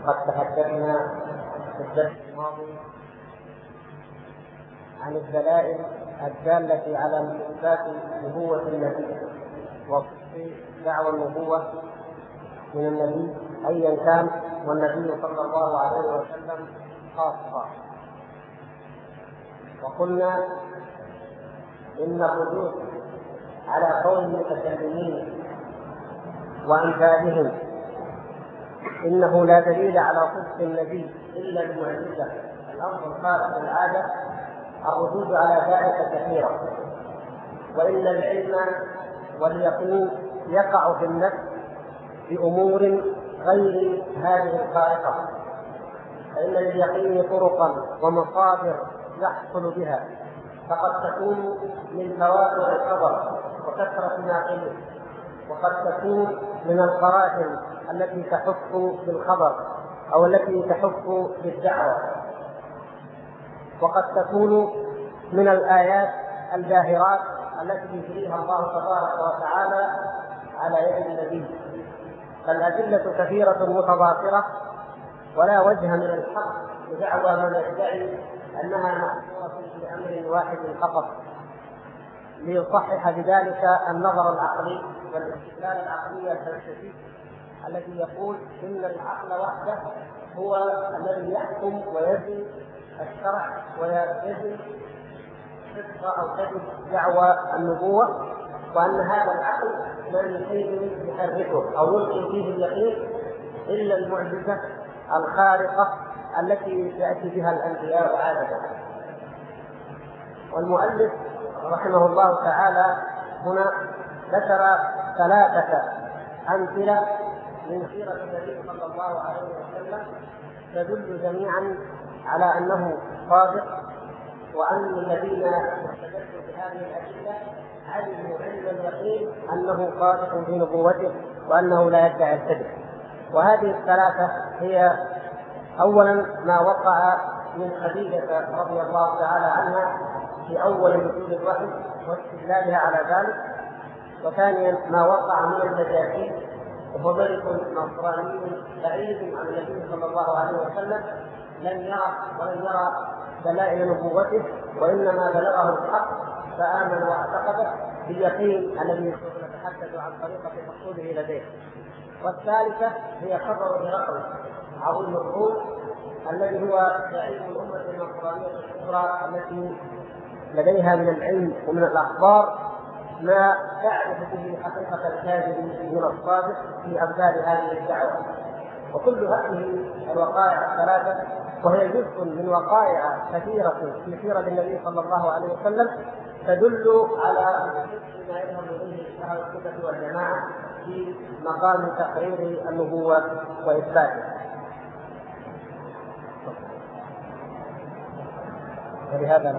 قد تحدثنا في الدرس الماضي عن الدلائل الدالة على إثبات نبوة النبي وصدق دعوى النبوة من النبي أيا كان، والنبي صلى الله عليه وسلم خاصة. وقلنا إن الردود على قول المتكلمين وأمثالهم إنه لا دليل على صدق النبي إلا المعجزة، الأمر الخارق للعادة، الردود على ذلك كثيرة. وإن العلم واليقين يقع في النفس بأمور غير هذه الخارقة، فإن لليقين طرقا ومصادر يحصل بها، فقد تكون من تواتر الخبر وكثرة ناقله، وقد تكون من القرائن التي تحف بالخبر أو التي تحف بالدعوة، وقد تكون من الآيات الباهرات التي يجريها الله تبارك وتعالى على يد النبي. فالأدلة كثيرة متضافرة، ولا وجه من الحق لدعوى من يدعي أنها محصورة في أمر واحد فقط، ليصحح بذلك النظر العقلي والاستدلال العقلي الفلسفي الذي يقول إن العقل وحده هو الذي يحكم ويزن الشرع ويزن صدق أو كذب دعوى النبوة، وأن هذا العقل ما من شيء يحركه أو يلقي فيه اليقين إلا المعجزة الخارقة التي يأتي بها الأنبياء عادة. والمؤلف رحمه الله تعالى هنا ذكر 3 أمثلة من سيرة النبي صلى الله عليه وسلم تدل جميعا على أنه صادق، وأن الذين استدلوا بهذه الأدلة علموا علم اليقين أنه صادق في نبوته وأنه لا يدعي الكذب. وهذه 3 هي: أولا ما وقع من خديجة رضي الله تعالى عنها في أول نزول الوحي واستدلالها على ذلك. وثانيا ما وقع من النجاشي، وهو ملك نصراني بعيد عن النبي صلى الله عليه وسلم، لم يرى دلائل نبوته، وإنما بلغه الحق فآمن واعتقد باليقين الذي يتحدث عن طريقة حصوله لديه. والثالثة هي خبر هرقل عظيم الروم الذي هو زعيم الأمة النصرانية الكبرى التي لديها من العلم ومن الأخبار ما تعرف به حقيقة الكاذب من الصادق في أمثال هذه الدعوة. وكل هذه الوقائع 3 وهي جزء من وقائع كثيرة في سيرة النبي صلى الله عليه وسلم تدل على ما يذهب إليه أهل السنة والجماعة في مقام تقرير النبوة وإثباتها. ولهذا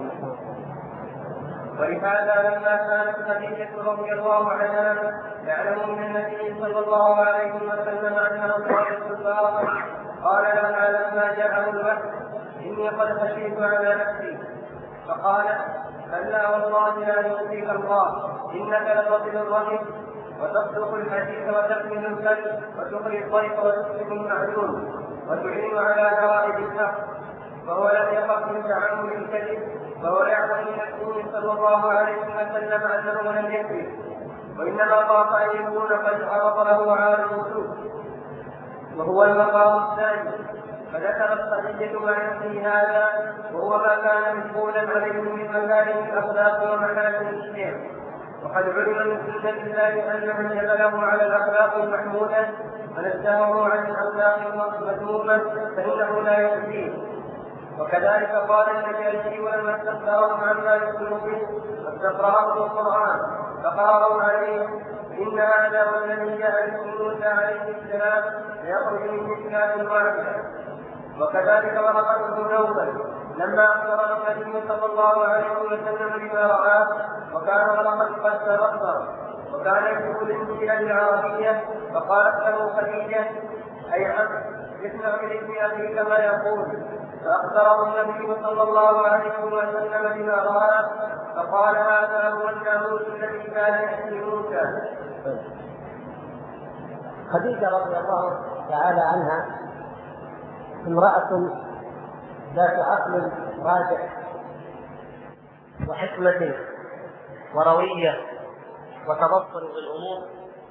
لما كانت خديجة رضي الله عنها تعلم من النبي صلى الله عليه وسلم أنه صادق الباطل، قال لها لما جاءه الوحي: إني قد خشيت على نفسي. فقالت: كلا والله لا يؤذيك الله، إنك لتصل الرحم وتصدق الحديث وتحمل الكلب وتقري الضيف وتسلك المعلوم وتعين على نوائب الحق. فهو لم يخف من تعامل الكذب، فهو يعلم من النبي صلى الله عليه وسلم أنه لم يكذب، وإنما خاف أن يكون قد عرض له عالم الوجود، وهو المقام الثاني. فذكرت خديجة مع نفسه هذا، وهو ما كان مشغولا عليه من مكارم الأخلاق ومحاسن الشيخ. وقد علم من سنة الله أن من جبله على الأخلاق المحمودة ونزهه عن الأخلاق المذمومة فإنه لا يؤذيه. وكذلك قال النجاشي لما استخبرهم عما يدخل به واستقرأهم القرآن فقرأوا عليه: إن هذا والذي جاء به موسى عليه السلام ليخرج من مثل واحدة. وكذلك ورقته نوبل لما أخبر النبي صلى الله عليه وسلم بما رآه، وكان ورقة قد تبصر وكان يكتب الإنجيل بالعربية، فقالت له خديجة: أي عبد اسمع من أخيك ما يقول. فأخبره النبي صلى الله عليه وسلم بما رآه، فقال: هذا هو الناموس الذي كان يأتي موسى. خديجة رضي الله تعالى عنها امرأة ذات عقل راجح وحكمة وروية وتبصر بالأمور.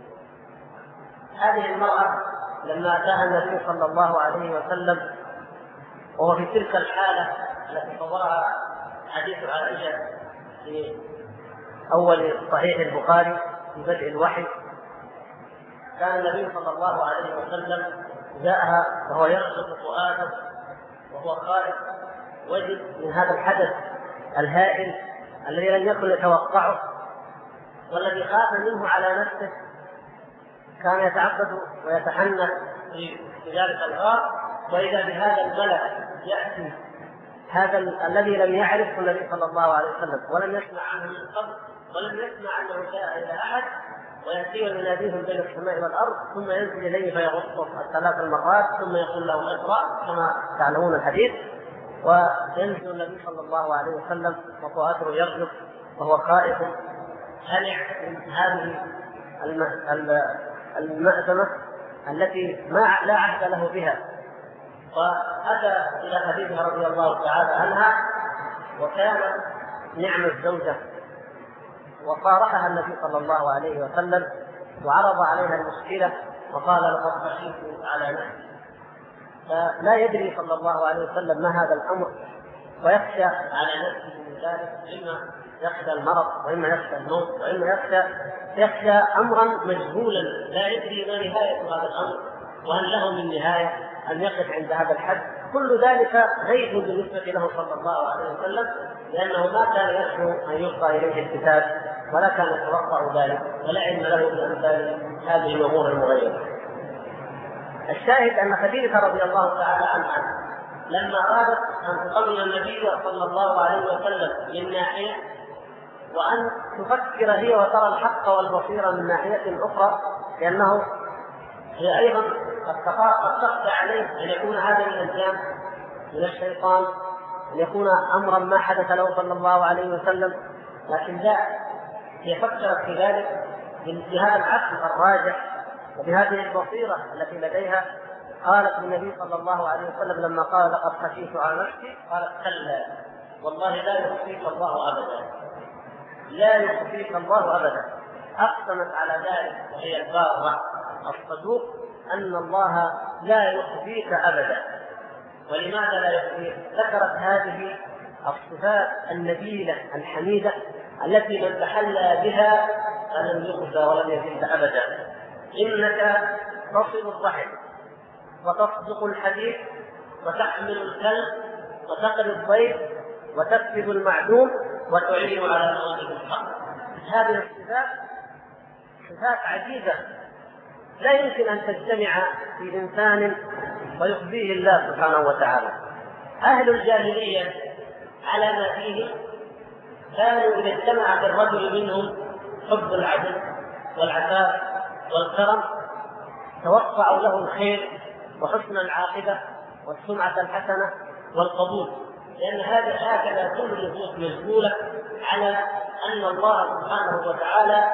هذه المرأة لما أتاها النبي صلى الله عليه وسلم وهو في تلك الحالة التي صورها حديث عائشة في أول صحيح البخاري في بدء الوحي، كان النبي صلى الله عليه وسلم جاءها وهو يرقب فؤاده وهو خائف وجد من هذا الحدث الهائل الذي لم يكن يتوقعه والذي خاف منه على نفسه. كان يتعبد ويتحنث في ذلك الغار، وإذا بهذا الملك يأتي هذا الذي لم يعرفه النبي صلى الله عليه وسلم ولم يسمع عنه من قبل ولم يسمع أنه جاء إلى أحد، ويأتي ويناديهم بين السماء والأرض ثم ينزل إليه فيغصه 3 مرات ثم يقول له اقرأ كما تعلمون الحديث، وينزل النبي صلى الله عليه وسلم وفؤاده يرجف وهو خائف هلع من هذه المأزمة التي لا عهد له بها. فأتى إلى خديجة رضي الله تعالى عنها وكانت نعم الزوجة، وصارحها النبي صلى الله عليه وسلم وعرض عليها المشكلة وقال لقد خشيت على نفسي. فلا يدري صلى الله عليه وسلم ما هذا الأمر ويخشى على نفسه من ذلك، إما يخشى المرض وإما يخشى الموت وإما يخشى أمرا مجهولا لا يدري ما نهاية هذا الأمر وهل له من نهاية أن يقف عند هذا الحد. كل ذلك غيب بالنسبة له صلى الله عليه وسلم، لأنه ما كان يرجو أن يلقى إليه الكتاب ولا كان يتوقع ذلك ولا علم له بأمثال هذه الأمور المغيرة. الشاهد أن خديجة رضي الله تعالى عنها لما أرادت أن تطمن النبي صلى الله عليه وسلم من ناحية وأن تفكر هي وترى الحق والبصيرة من ناحية أخرى، لأنه هي أيضا قد تخشى عليه أن يكون هذا من الجان من الشيطان، أن يكون أمرا ما حدث له صلى الله عليه وسلم، لكن لا، هي فكرت في ذلك بهذا العقل الراجح وبهذه البصيرة التي لديها. قالت للنبي صلى الله عليه وسلم لما قال لقد خشيت على نفسي قالت كلا والله لا يخفيك الله أبدا، لا يخفيك الله أبدا. أقسمت على ذلك وهي البارة الصدوق أن الله لا يخفيك أبدا. ولماذا لا يخفيك؟ ذكرت هذه الصفات النبيلة الحميدة التي من تحلى بها لم يخزى ولم يزل أبدا. إنك تصل الرحم وتصدق الحديث وتحمل الكلب وتقري الضيف وتكسب المعدوم وتعين على نوائب الحق. هذه الصفات صفات عجيبة لا يمكن أن تجتمع في إنسان ويخفيه الله سبحانه وتعالى. أهل الجاهلية على ما فيه كانوا إذا اجتمع في الرجل منهم حب العدل والعفاف والكرم توقعوا له الخير وحسن العاقبة والسمعة الحسنة والقبول، لأن هكذا كل النفوس مشغولة على أن الله سبحانه وتعالى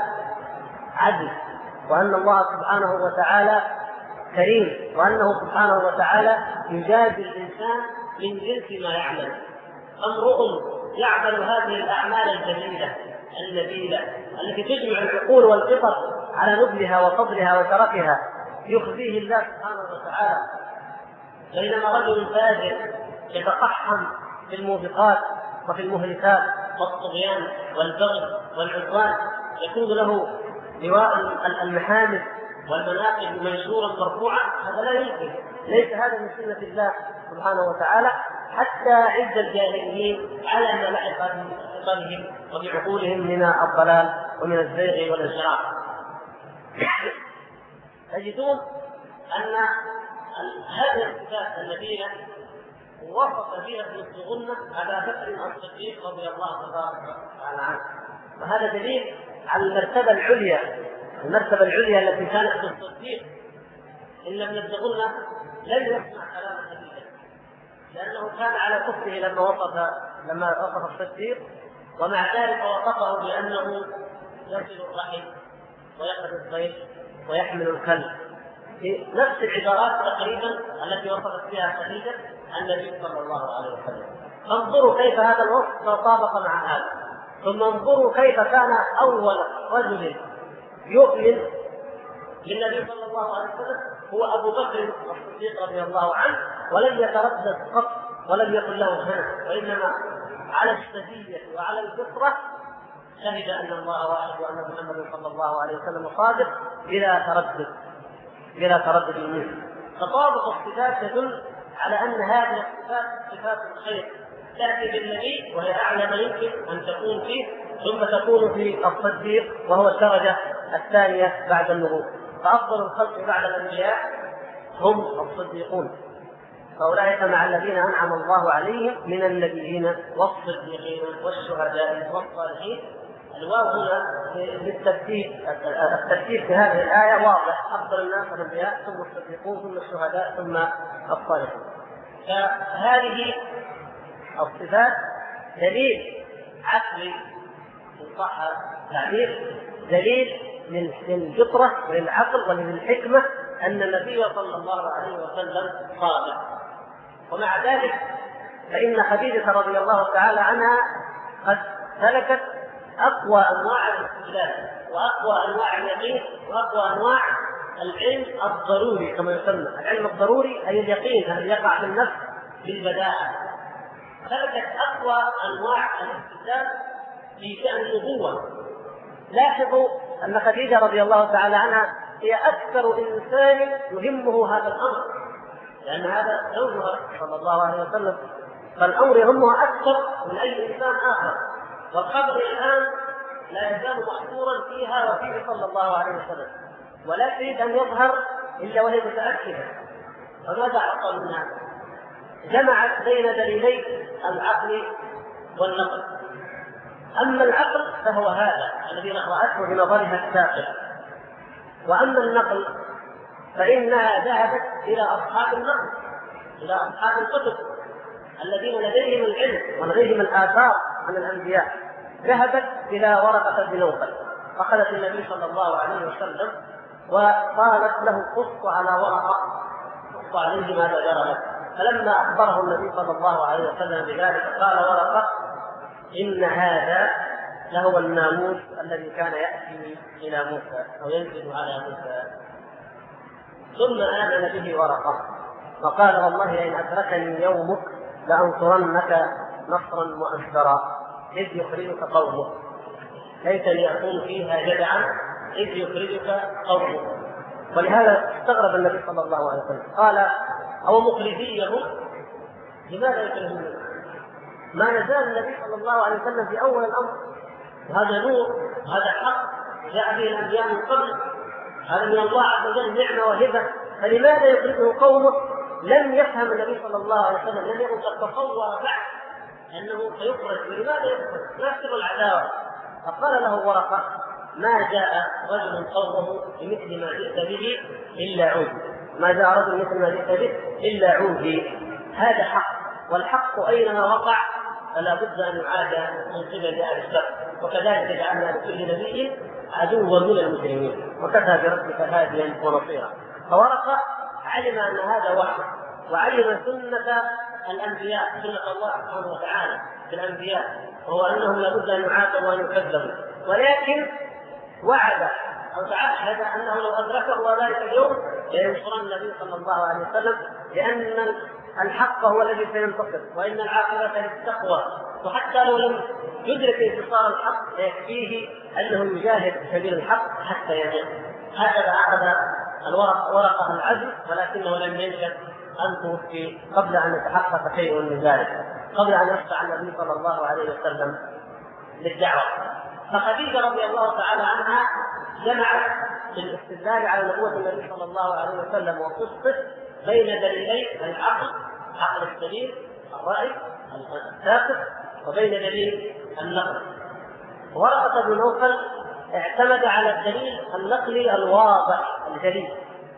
عدل، وأن الله سبحانه وتعالى كريم، وأنه سبحانه وتعالى يجازي الإنسان من جنس ما يعمل. امرؤ يعمل هذه الأعمال الجميلة النبيلة التي تجمع العقول والفطر على نبلها وفضلها وشرفها يخزيه الله سبحانه وتعالى، بينما رجل فاجر يتقحم في الموبقات وفي المهلكات والطغيان والبغي والعدوان يكون له لواء المحامد والمناقب منشورا مرفوعا، هذا لا يمكن، ليس هذا من سنة الله سبحانه وتعالى. حتى عز الجاهليين على ما لحق بفطرهم وبعقولهم من الضلال ومن الزيغ والانحراف. تجدون أن هذه الصفات النبيلة وصف فيها ابن الغنة أبا بكر الصديق رضي الله تعالى عنه، وهذا دليل على المرتبة العليا التي كانت في الصديق. إن ابن الغنة لم يسمع كلام خديجة لأنه كان على كفره لما وصف الصديق، ومع ذلك وصفه بأنه يصل الرحم ويقضي الضيف ويحمل الكلب في نفس العبارات تقريبا التي وصفت فيها خديجة النبي صلى الله عليه وسلم. انظروا كيف هذا الوصف تطابق مع هذا، ثم انظروا كيف كان أول رجل يؤمن بالنبي صلى الله عليه وسلم هو أبو بكر الصديق رضي الله عنه، ولم يتردد قط ولم يكن له هنا، وإنما على السجية وعلى الفطرة شهد أن الله واحد وأن محمدا صلى الله عليه وسلم صادق بلا تردد منه. تطابق الصفات تدل على أن هذه الصفات صفات الخير تأتي بالنبي وهي أعلى ما يمكن أن تكون فيه، ثم تكون في الصديق وهو الدرجة الثانية بعد النبوة. فأفضل الخلق بعد الأنبياء هم الصديقون، فأولئك مع الذين أنعم الله عليهم من النبيين والصديقين والشهداء والصالحين. الواو هنا الترتيب في هذه الآية واضح، أفضل الناس الأنبياء ثم الصديقون ثم الشهداء ثم الصالحون. فهذه الصفات دليل عقلي إن صح التعبير، دليل للفطرة وللعقل وللحكمة أن النبي صلى الله عليه وسلم صادق. ومع ذلك فإن خديجة رضي الله تعالى عنها قد سلكت أقوى أنواع الاستدلال وأقوى أنواع اليقين وأقوى أنواع العلم الضروري كما يسمى. العلم الضروري أي اليقين الذي يقع في النفس بالبداءة. سلكت أقوى أنواع الاستدلال في شأن النبوة. لاحظوا أن خديجة رضي الله تعالى عنها هي أكثر إنسان يهمه هذا الأمر، لأن هذا زوجها صلى الله عليه وسلم، فالأمر يهمها أكثر من أي إنسان آخر. والخبر الآن لا يزال محصورا فيها وفيه صلى الله عليه وسلم، ولا تريد أن يظهر إلا وهي متأكدة. فماذا عقل من هذا؟ جمعت بين دليلي العقل والنقل. أما العقل فهو هذا الذي رأته بنظرها السابق، وأما النقل فإنها ذهبت إلى أصحاب النقل، إلى أصحاب الكتب الذين لديهم العلم ولديهم الآثار عن الأنبياء. ذهبت إلى ورقة بن نوفل، أخذت النبي صلى الله عليه وسلم وقالت له قص على ورقة، قص عليه ماذا جرى لك. فلما أخبره النبي صلى الله عليه وسلم بذلك قال ورقة إن هذا لهو الناموس الذي كان يأتي إلى موسى أو ينزل على موسى. ثم آمن به ورقة وقال والله لئن أدركني يومك لأنصرنك نصرا مؤثرا إذ يخرجك قومك، ليتني أكون فيها جدعا إذ يخرجك قومك. ولهذا استغرب النبي صلى الله عليه وسلم قال أو مخرجيهم لماذا يكرهون؟ ما نزال النبي صلى الله عليه وسلم في أول الأمر، وهذا نور وهذا حق جاء به الأنبياء من قبل، هذا من الله عز وجل نعمة وهبة، فلماذا يخرجه قومه؟ لم يفهم النبي صلى الله عليه وسلم، لم يكن قد تصور بعد أنه سيخرج. ولماذا يخرج؟ يكسر العداوة. فقال له ورقة ما جاء رجل قومه بمثل ما جئت به إلا عودي، ما جاء رجل مثل ما جئت به إلا عودي. هذا حق، والحق أينما وقع فلا بد أن يعاد من قبل أهل الشر، وكذلك جعلنا لكل نبي عدوا من المجرمين وكفى بربك هاديا ونصيرا. فورقة علم أن هذا وحي، وعلم سنة الأنبياء، سنة الله سبحانه وتعالى في الأنبياء، وهو أنهم لابد أن يعاقبوا وأن يكذبوا، ولكن وعد أو تعهد أنه لو أدركه ذلك اليوم لينصرن النبي صلى الله عليه وسلم، لأن الحق هو الذي سينتصر وإن العاقبة للتقوى. وحتى لو لم يدرك انتصار الحق يكفيه أنه يجاهد في سبيل الحق حتى يموت. هكذا أخذ ورقة العزم، ولكنه لم ينشأ أن توفي قبل أن يتحقق شيء من ذلك، قبل أن يشفع النبي صلى الله عليه وسلم للدعوة. فخديجة رضي الله تعالى عنها جمعت في الاستدلال على نبوة النبي صلى الله عليه وسلم وقصته بين دليلي العقل، عقل السليم الرأي الثابت، وبين دليل النقل. ورقة بن نوفل اعتمد على الدليل النقلي الواضح الجلي،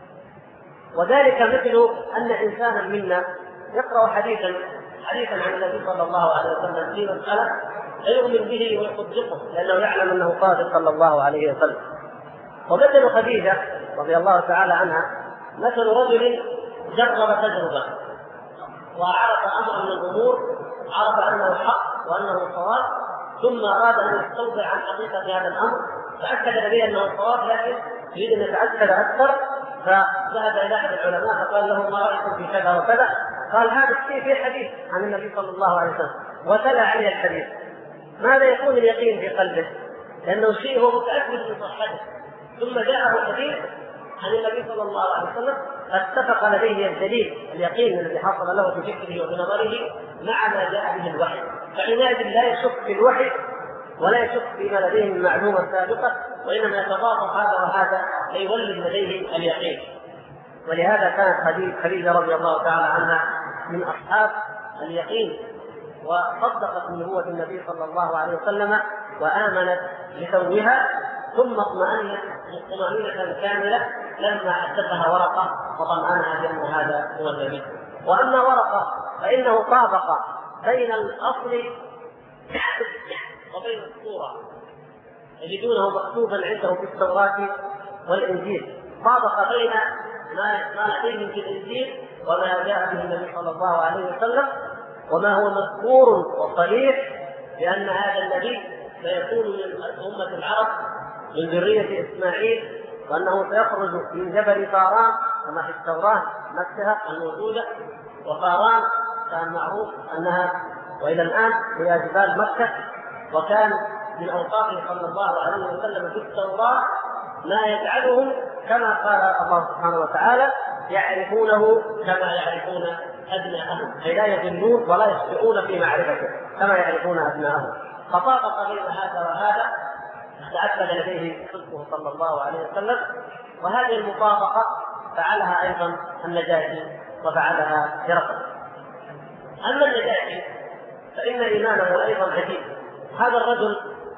وذلك مثل أن إنسانا منا يقرأ حديثا عن النبي صلى الله عليه وسلم في مسألة فيؤمن به ويصدقه لأنه يعلم أنه صادق صلى الله عليه وسلم. ومثل خديجة رضي الله تعالى عنها مثل رجل جرب تجربة وعرف أمرا من الأمور، عرف أنه حق وأنه صواب، ثم أراد أن يستوضح عن حقيقة هذا الأمر، فأكد به أنه صواب لكن يريد أن يتأكد أكثر، فذهب إلى أحد العلماء فقال له ما رأيكم في كذا وكذا؟ قال هذا الشيء في حديث عن النبي صلى الله عليه وسلم، وتلا عليه الحديث. ماذا يكون اليقين في قلبه؟ لأنه شيء هو متأكد من صحته، ثم جاءه حديث عن النبي صلى الله عليه وسلم اتفق لديه الدليل اليقين الذي حصل له في فكره وبنظره مع ما جاء به الوحي، فحينئذ لا يشك في الوحي ولا يشك فيما لديه من معلومة سابقة، وإنما يتضافر هذا وهذا ليولد لديه اليقين. ولهذا كانت خديجة رضي الله تعالى عنها من أصحاب اليقين، وصدقت بنبوة النبي صلى الله عليه وسلم وآمنت بثوبها، ثم اطمأنت طمأنينة كاملة لما حدثها ورقة وطمأنها بأن هذا هو النبي. وأما ورقة فإنه طابق بين الأصل وبين الصورة، يجدونه مكتوبا عنده في التوراة والإنجيل، طابق بين ما لديهم في الإنجيل وما جاء به النبي صلى الله عليه وسلم، وما هو مذكور وصريح بأن هذا النبي سيكون من أمة العرب من ذرية إسماعيل، وأنه سيخرج من جبل فاران كما في التوراة نفسها الموجودة. وفاران كان معروف أنها وإلى الآن هي جبال مكة، وكان من أوصافه صلى الله عليه وسلم في التوراة ما يجعلهم كما قال الله سبحانه وتعالى يعرفونه كما يعرفون أبناءهم، أي لا يضلون ولا يخطئون في معرفته كما يعرفون أبناءهم. فطابق بين هذا وهذا، تأكد لديه صدقه صلى الله عليه وسلم. وهذه المطابقة فعلها أيضا النجاشي وفعلها هرقل. أما النجاشي فإن إيمانه أيضا عجيب. هذا الرجل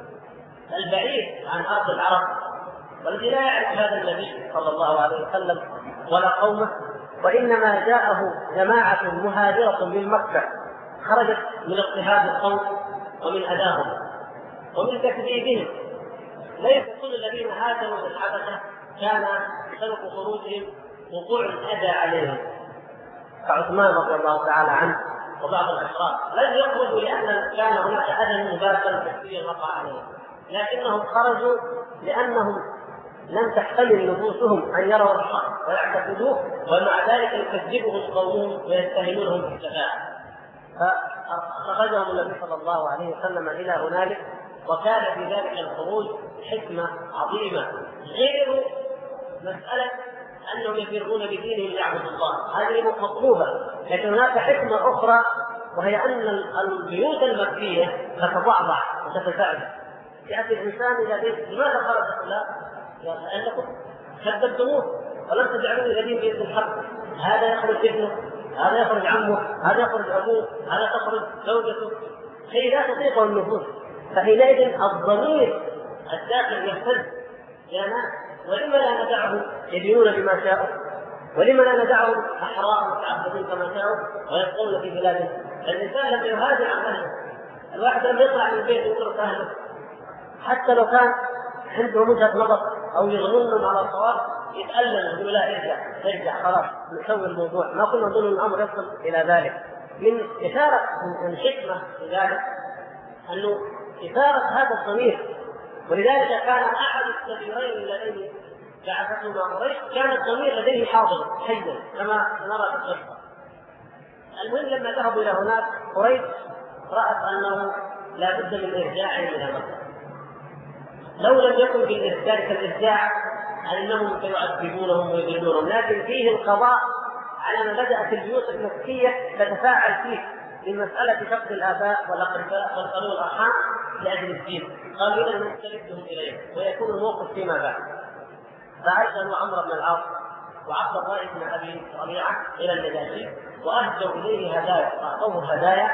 البعيد عن أرض العرب والذي لا يعرف هذا النبي صلى الله عليه وسلم ولا قومه، وإنما جاءه جماعة مهاجرة من مكة خرجت من اضطهاد القوم ومن أذاهم ومن تكذيبهم. ليس كل الذين هاجروا من الحبشة كان سبب خروجهم وقوع الأذى عليهم، كعثمان رضي الله تعالى عنه وبعض الأشراف لم يخرجوا لأن كان هناك أذى مباشر كثير وقع عليهم، لكنهم خرجوا لأنهم لم تحتمل نفوسهم أن يروا الحق ويعتقدوه، ومع ذلك يكذبهم قومهم ويتهمونهم بالشفاعة. فأخرجهم النبي صلى الله عليه وسلم إلى هنالك، وكان في ذلك الخروج حكمة عظيمة غير مسألة أنهم يفرغون بدينهم ليعبدوا الله، هذه مطلوبة، لكن هناك حكمة أخرى وهي أن البيوت المكية تتضعضع وتتزعزع. يأتي الإنسان إلى بيت لماذا خرج فلان؟ لأنكم كذبتموه ولم تجعلوا إلى دين بيت الحق، هذا يخرج ابنه، هذا يخرج عمه، هذا يخرج أبوه، هذا تخرج زوجته، شيء لا تطيقه النفوس. فحينئذ الضمير الداخل يهتز يا ناس، ولما لا ندعهم يدينون بما شاءوا؟ ولما لا ندعهم أحرار متعبدين كما شاءوا ويبقون في بلادهم؟ الإنسان لما يهاجر عن أهله، الواحد لما يطلع من البيت ويترك أهله حتى لو كان عنده وجهة نظر أو يظنهم على الصواب يتألم ويقول لا ارجع خلاص نسوي الموضوع. ما كنا نظن الأمر يصل إلى ذلك. من إثارة الحكمة في ذلك أنه إثارة هذا الضمير، ولذلك كان أحد الكبيرين الذين بعثتهما قريش كان الضمير لديه حاضر حيا كما نرى في القصة. المهم لما ذهبوا إلى هناك قريش رأت أنه لا بد من إرجاعهم إلى مكة، لو لم يكن في ذلك الإرجاع أنهم سيعذبونهم ويذلونهم، لكن فيه القضاء على ما بدأت البيوت المكية تتفاعل فيه من مسألة فقد الآباء والأقرباء والقرون الأرحام لأجل الدين. قالوا إذا نستردهم إليه ويكون الموقف فيما بعد. فأرسلوا عمرو بن العاص وعبد الله بن أبي ربيعة إلى النجاشي وأهدوا إليه هدايا، أعطوه هدايا،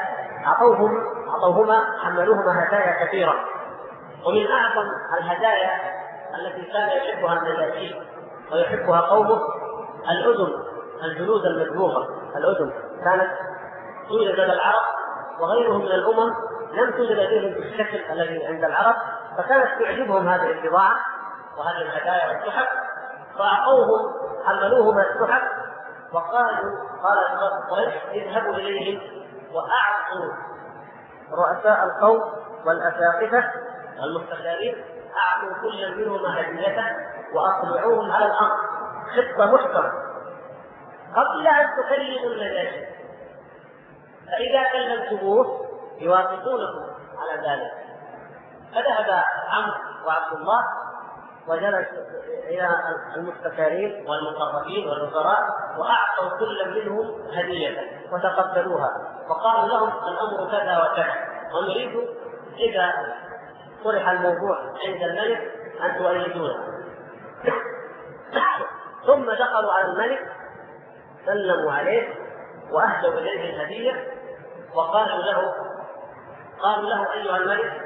أعطوهما حملوهما هدايا كثيرة. ومن أعظم الهدايا التي كان يحبها النجاشي ويحبها قومه الأذن، الجلود المدبوغة. الأذن كانت توجد لدى العرب وغيرهم من الأمم لم توجد لديهم بالشكل الذي عند العرب، فكانت تعجبهم هذه البضاعة وهذه الهدايا والتحف، فأعطوهم حملوه من السحب وقالوا قال قريش اذهبوا إليهم وأعطوا رؤساء القوم والأساقفة والمستشارين، أعطوا كل منهم هديته وأطلعوهم على الأمر، خطة محكمة قبل أن تكلموا النجاشي، فإذا كلمتموه يوافقونكم على ذلك. فذهب عمرو وعبد الله وجلس إلى المستشارين والمقربين والوزراء وأعطوا كل منهم هدية وتقبلوها، وقالوا لهم الأمر كذا وكذا، ونريد إذا طرح الموضوع عند الملك أن تؤيدونه. ثم دخلوا على الملك سلموا عليه وأهدوا إليه الهدية وقالوا له أيها الملك،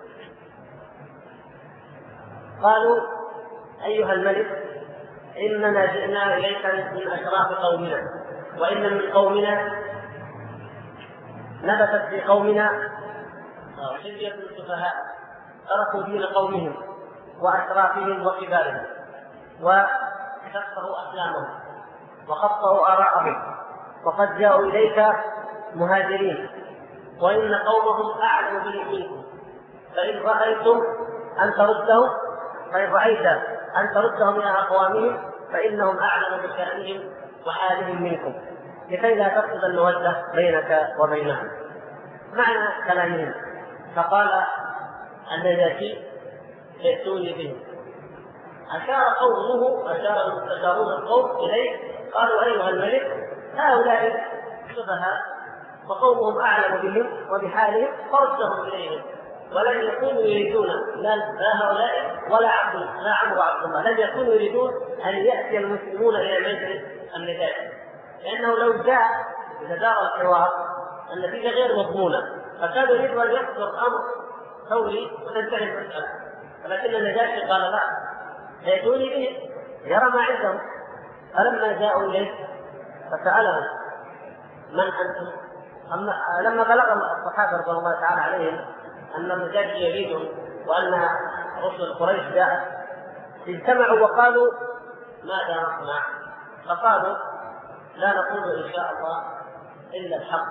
إننا جئنا إليك من أشراف قومنا، وإن من قومنا نبتت في قومنا حلية السفهاء تركوا دين قومهم وأشرافهم وكبارهم وكسروا أسلامهم وخطأوا آراءهم، وقد جاءوا إليك مهاجرين وإن قومهم أعلم بهم منكم، فإن رأيت أن تردهم إلى أقوامهم فإنهم أعلم بشأنهم وحالهم منكم، لكي لا تفقد المودة بينك وبينهم. معنى كلامهم فقال النجاشي ائتوني به. أشار المستشارون القوم إليه قالوا أيها الملك هؤلاء سفهاء وقومهم أعلم بهم وبحالهم فردهم إليهم، ولم يكونوا يريدون لا هؤلاء ولا عمرو وعبد الله لم يكونوا يريدون أن يأتي المسلمون إلى مجلس النجاشي، لأنه لو جاء إذا دار الحوار النتيجة غير مضمونة، فكانوا يريدوا أن يصدر أمر ثوري وتنتهي المسألة، ولكن النجاشي قال لا، يأتوني به يرى ما عندهم. فلما جاءوا إليه فسألهم من أنتم؟ لما بلغ الصحابة رضي الله تعالى عليهم أن النجاشي يريدهم وأن رسل قريش جاءت اجتمعوا وقالوا ماذا نصنع؟ فقالوا لا نقول إن شاء الله إلا الحق،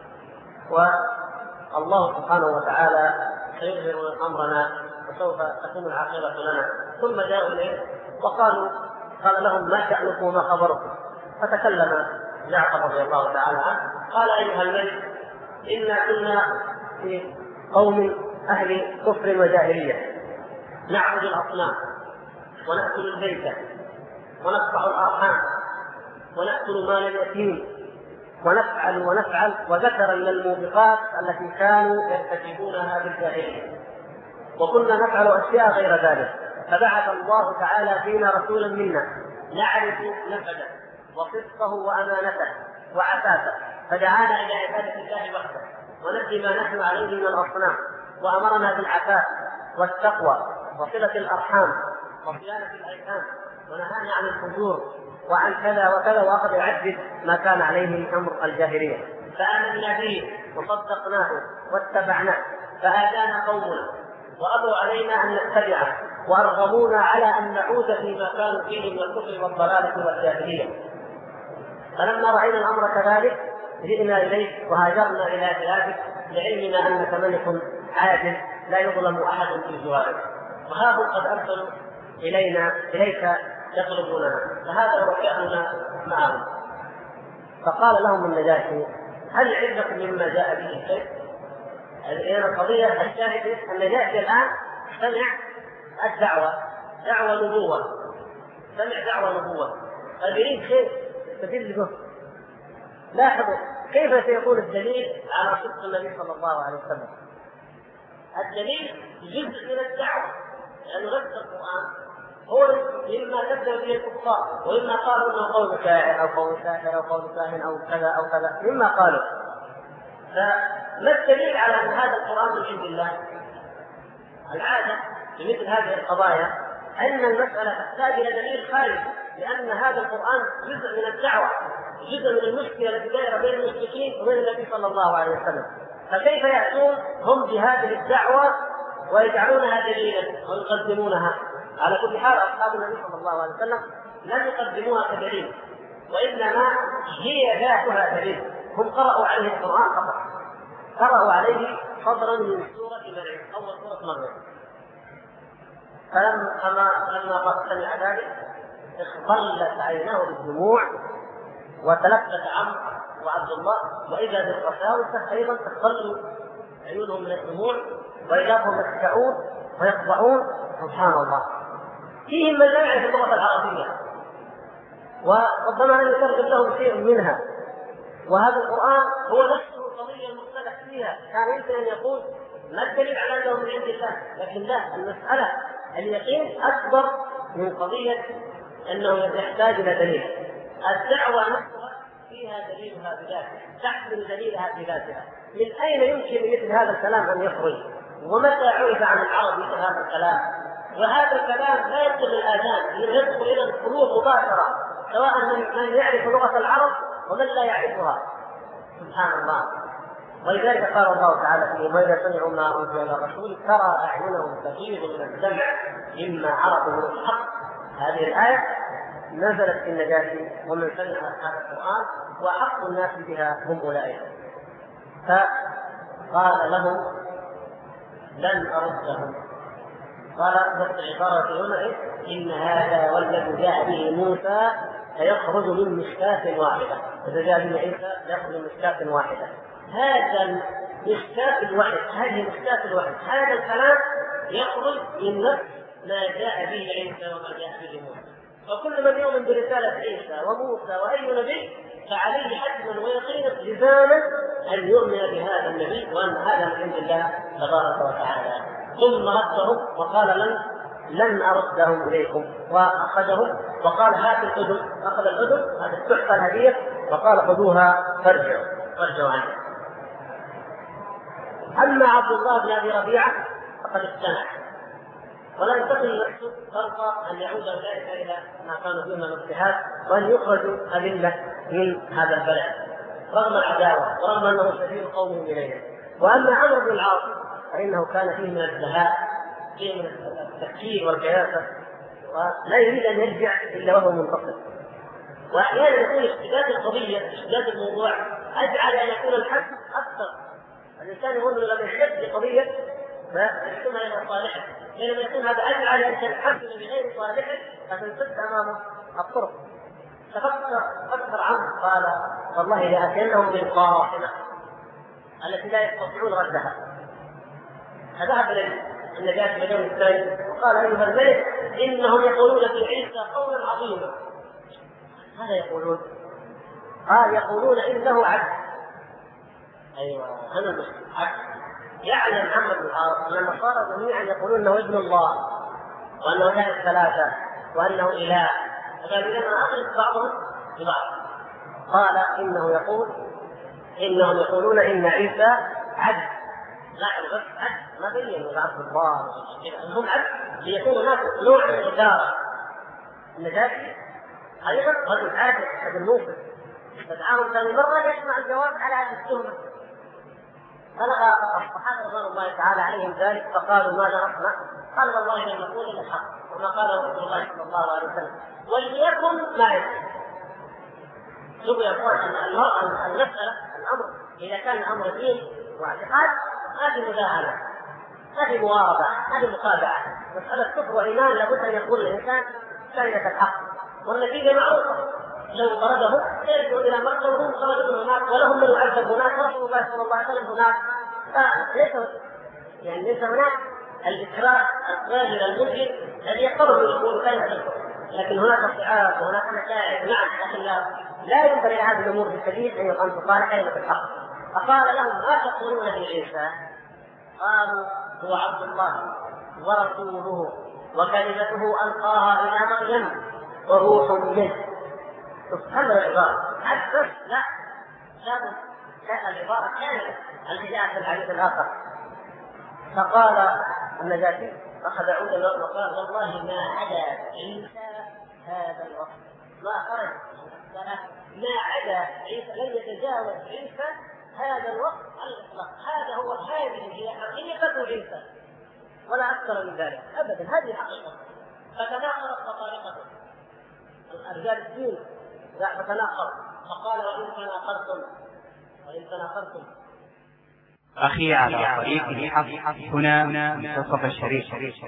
والله سبحانه وتعالى سيظهر أمرنا وسوف تكون العاقبة لنا. ثم جاءوا إليه قال لهم ما شأنكم وما خبركم؟ فتكلم جعفر رضي الله تعالى عنه قال أيها الملك إنا كنا في قوم أهل كفر وجاهلية نعبد الأصنام ونأكل البيت ونقطع الأرحام ونأكل مال اليتيم ونفعل وذكر من الموبقات التي كانوا يرتكبونها بالجاهلية، وكنا نفعل أشياء غير ذلك. فبعث الله تعالى فينا رسولا منا نعرف نسبه وصدقه وأمانته وعفافه، فدعانا إلى عبادة الله وحده ونفي ما نحن عليه من الأصنام، وأمرنا بالعفاف والتقوى وصلة الأرحام وصيانة الأيتام، ونهانا عن الفجور وعن كذا وكذا، وأخذ يعدد ما كان عليه أمر الجاهلية. فآمنا به وصدقناه واتبعناه، فآذانا قومنا وأبوا علينا أن نتبعه وأرغمونا على أن نعود فيما كانوا فيه من الكفر والضلالة والجاهلية. فلما رأينا الأمر كذلك جئنا إليك وهاجرنا إلى بلادك لعلمنا أنك ملك عادل لا يظلم أحد في جوارك، وها هم قد أرسلوا إليك يطلبوننا، فهذا هو شأننا معهم. فقال لهم النجاشي هل عندكم مما جاء به شيء؟ القضية الشاهد النجاشي الآن سمع دعوة نبوة فيريد شيء يستدل به. لاحظوا كيف سيكون الدليل على صدق النبي صلى الله عليه وسلم. الدليل جزء من الدعوة، لأنه نفس القرآن هو مما كذب به الكفار، وإما قالوا انه قول شاعر او قول ساحر او قول كاهن او كذا او كذا مما قالوا. فما الدليل على ان هذا القرآن من عند الله؟ العادة في مثل هذه القضايا ان المسألة تحتاج الى دليل خارجي، لان هذا القرآن جزء من الدعوة، جزء من المشكلة التي دائرة بين المشركين وبين النبي صلى الله عليه وسلم. فكيف يأتون هم بهذه الدعوة ويجعلونها دليلا ويقدمونها؟ على كل حال أصحاب النبي صلى الله عليه وسلم لم يقدموها كدليل، وإنما هي ذاتها دليل. هم قرأوا عليه القرآن فقط، قرأوا عليه صدرا من سورة مريم، أول سورة مريم. فلما قد سمع ذلك اختلت عيناه بالدموع، وتلفت عمرو وعبد الله، وإذا بالقساوسة أيضا تختل عيونهم من الدموع، وإذا هم يخشعون ويخضعون. سبحان الله، فيهم من لا يعرف اللغة العربية، وربما لم يترجم لهم شيء منها، وهذا القرآن هو نفسه القضية المختلف فيها. كان يمكن أن يقول ما الدليل على أنه من عند الله، لكن لا، المسألة اليقين أكبر من قضية أنه يحتاج إلى دليل. الدعوة نفسها فيها دليلها بذاتها، تحمل دليلها بذاتها. من أين يمكن مثل هذا الكلام أن يخرج؟ ومتى عرف عن العرب مثل هذا الكلام؟ وهذا الكلام لا يدخل الآذان، يدخل إلى القلوب مباشرة، سواء من يعرف لغة العرب ومن لا يعرفها. سبحان الله. ولذلك قال الله تعالى: وإذا سمعوا ما أنزل إلى الرسول ترى أعينهم تفيض من الدمع مما عرفوا من الحق. هذه الآية نزلت في النجاشي ومن سمع هذا القرآن، وأحق الناس بها هم أولئك. فقال لهم: لن أردهم. قال نفس العبارة هنا: إن هذا والذي جاء به موسى سيخرج من مشكاة واحدة، إذا جاء به عيسى سيخرج من مشكاة واحدة. هذا مشكاة الوحي، هذه مشكاة الوحي، هذا الكلام يخرج من نفس ما جاء به عيسى وما جاء به موسى. وكل من يؤمن برسالة عيسى وموسى وأي نبي فعليه حتما ويقينا لزاما أن يؤمن بهذا النبي وأن هذا من عند الله تبارك وتعالى. ثم ردهم وقال: لن أردهم إليكم، وأخذهم وقال: هات الأذن. أخذ الأذن، هذه التحفة الهدية، وقال: خذوها فارجعوا عنها. أما عبد الله بن أبي ربيعة فقد اقتنع، ولا ينتقل نفسه فرق أن يعود أولئك إلى ما كانوا فيه من الاجتهاد، وأن يخرجوا أذلة من هذا البلد رغم العداوة ورغم أنه سبيل قومهم إليه. وأما عمرو بن العاص فإنه كان فيه من الذهاء، فيه من التفكير والكياسة، ولا يريد أن يرجع إلا وهو منتصر. وأحيانا يكون اشتداد القضية، اشتداد الموضوع أجعل أن يكون الحد أكثر. الإنسان يقول له لما يشتد القضية فيحكمها إلى صالحه، لما يكون هذا أجعل أن تحكم بغير صالحه فتنسد أمامه الطرق. ففكر عنه قال: والله لأتينهم بالقاحمة التي لا يستطيعون ردها. فذهب النجاشي بدون الثاني وقال: أيها الملك، إنهم يقولون في عيسى قولا عظيما. ماذا يقولون؟ قال: يقولون إنه عبد. أيوة، أنا المسلم عبد. يعلم عمرو بن العاص أن النصارى جميعا يقولون أنه ابن الله، وأنه لا الثلاثة، وأنه إله، وقال: لما أخلط بعضهم ببعض. قال: إنهم يقولون إن عيسى عبد. لا، بس عبد، ما بينوا عبد الله، هم عبد ليكون هناك نوع من الإدارة. النجاشي أيضا رجل عادل، رجل موقف، فدعاهم ثاني مرة يسمع الجواب على هذه التهمة. فلقى الصحابة رضوان الله تعالى عليهم ذلك، فقالوا: ماذا نصنع؟ قال: والله لن نقول إلا الحق وما قاله رسول الله صلى الله عليه وسلم، وليكن ما يكن. شوفوا يا اخوان، المسألة الأمر إذا كان الأمر دين واعتقاد هذه مداهنة، هذه مواربة، هذه مخادعة. مسألة كفر وإيمان لابد أن يقول الإنسان كلمة الحق، والنتيجة معروفة. لو طردهم يرجعوا إلى مكة وهم خرجوا هناك ولهم من يعذب هناك، ورسول الله صلى الله عليه وسلم هناك. ليس هناك الإكراه الغير الممكن الذي يقرر يقول كلمة الكفر، لكن هناك صعاب وهناك مشاعر. نعم، لكن لا ينبغي إلى هذه الأمور بالسبيل أن تقال كلمة الحق. فقال لهم: ما تقولون في عيسى؟ قالوا: هو عبد الله ورسوله وكلمته ألقاها إلى مريم وروح منه. سبحان العبارة حدث لا العبارة كاملة التي جاءت في الحديث الآخر. فقال النجاشي أخذ عودا وقال: والله ما عدا عيسى هذا الوقت ما خرج، ما عدا عيسى لن يتجاوز عيسى هذا الوقت على الإطلاق. هذا هو هذه هي حقيقة عيسى ولا أكثر من ذلك أبدا. هذه حقيقة. فتناقضت مطالقته، رجال الدين فتناقض، فقال وإن تناقضتم أخي على طريق الحق هنا منتصف الشريف.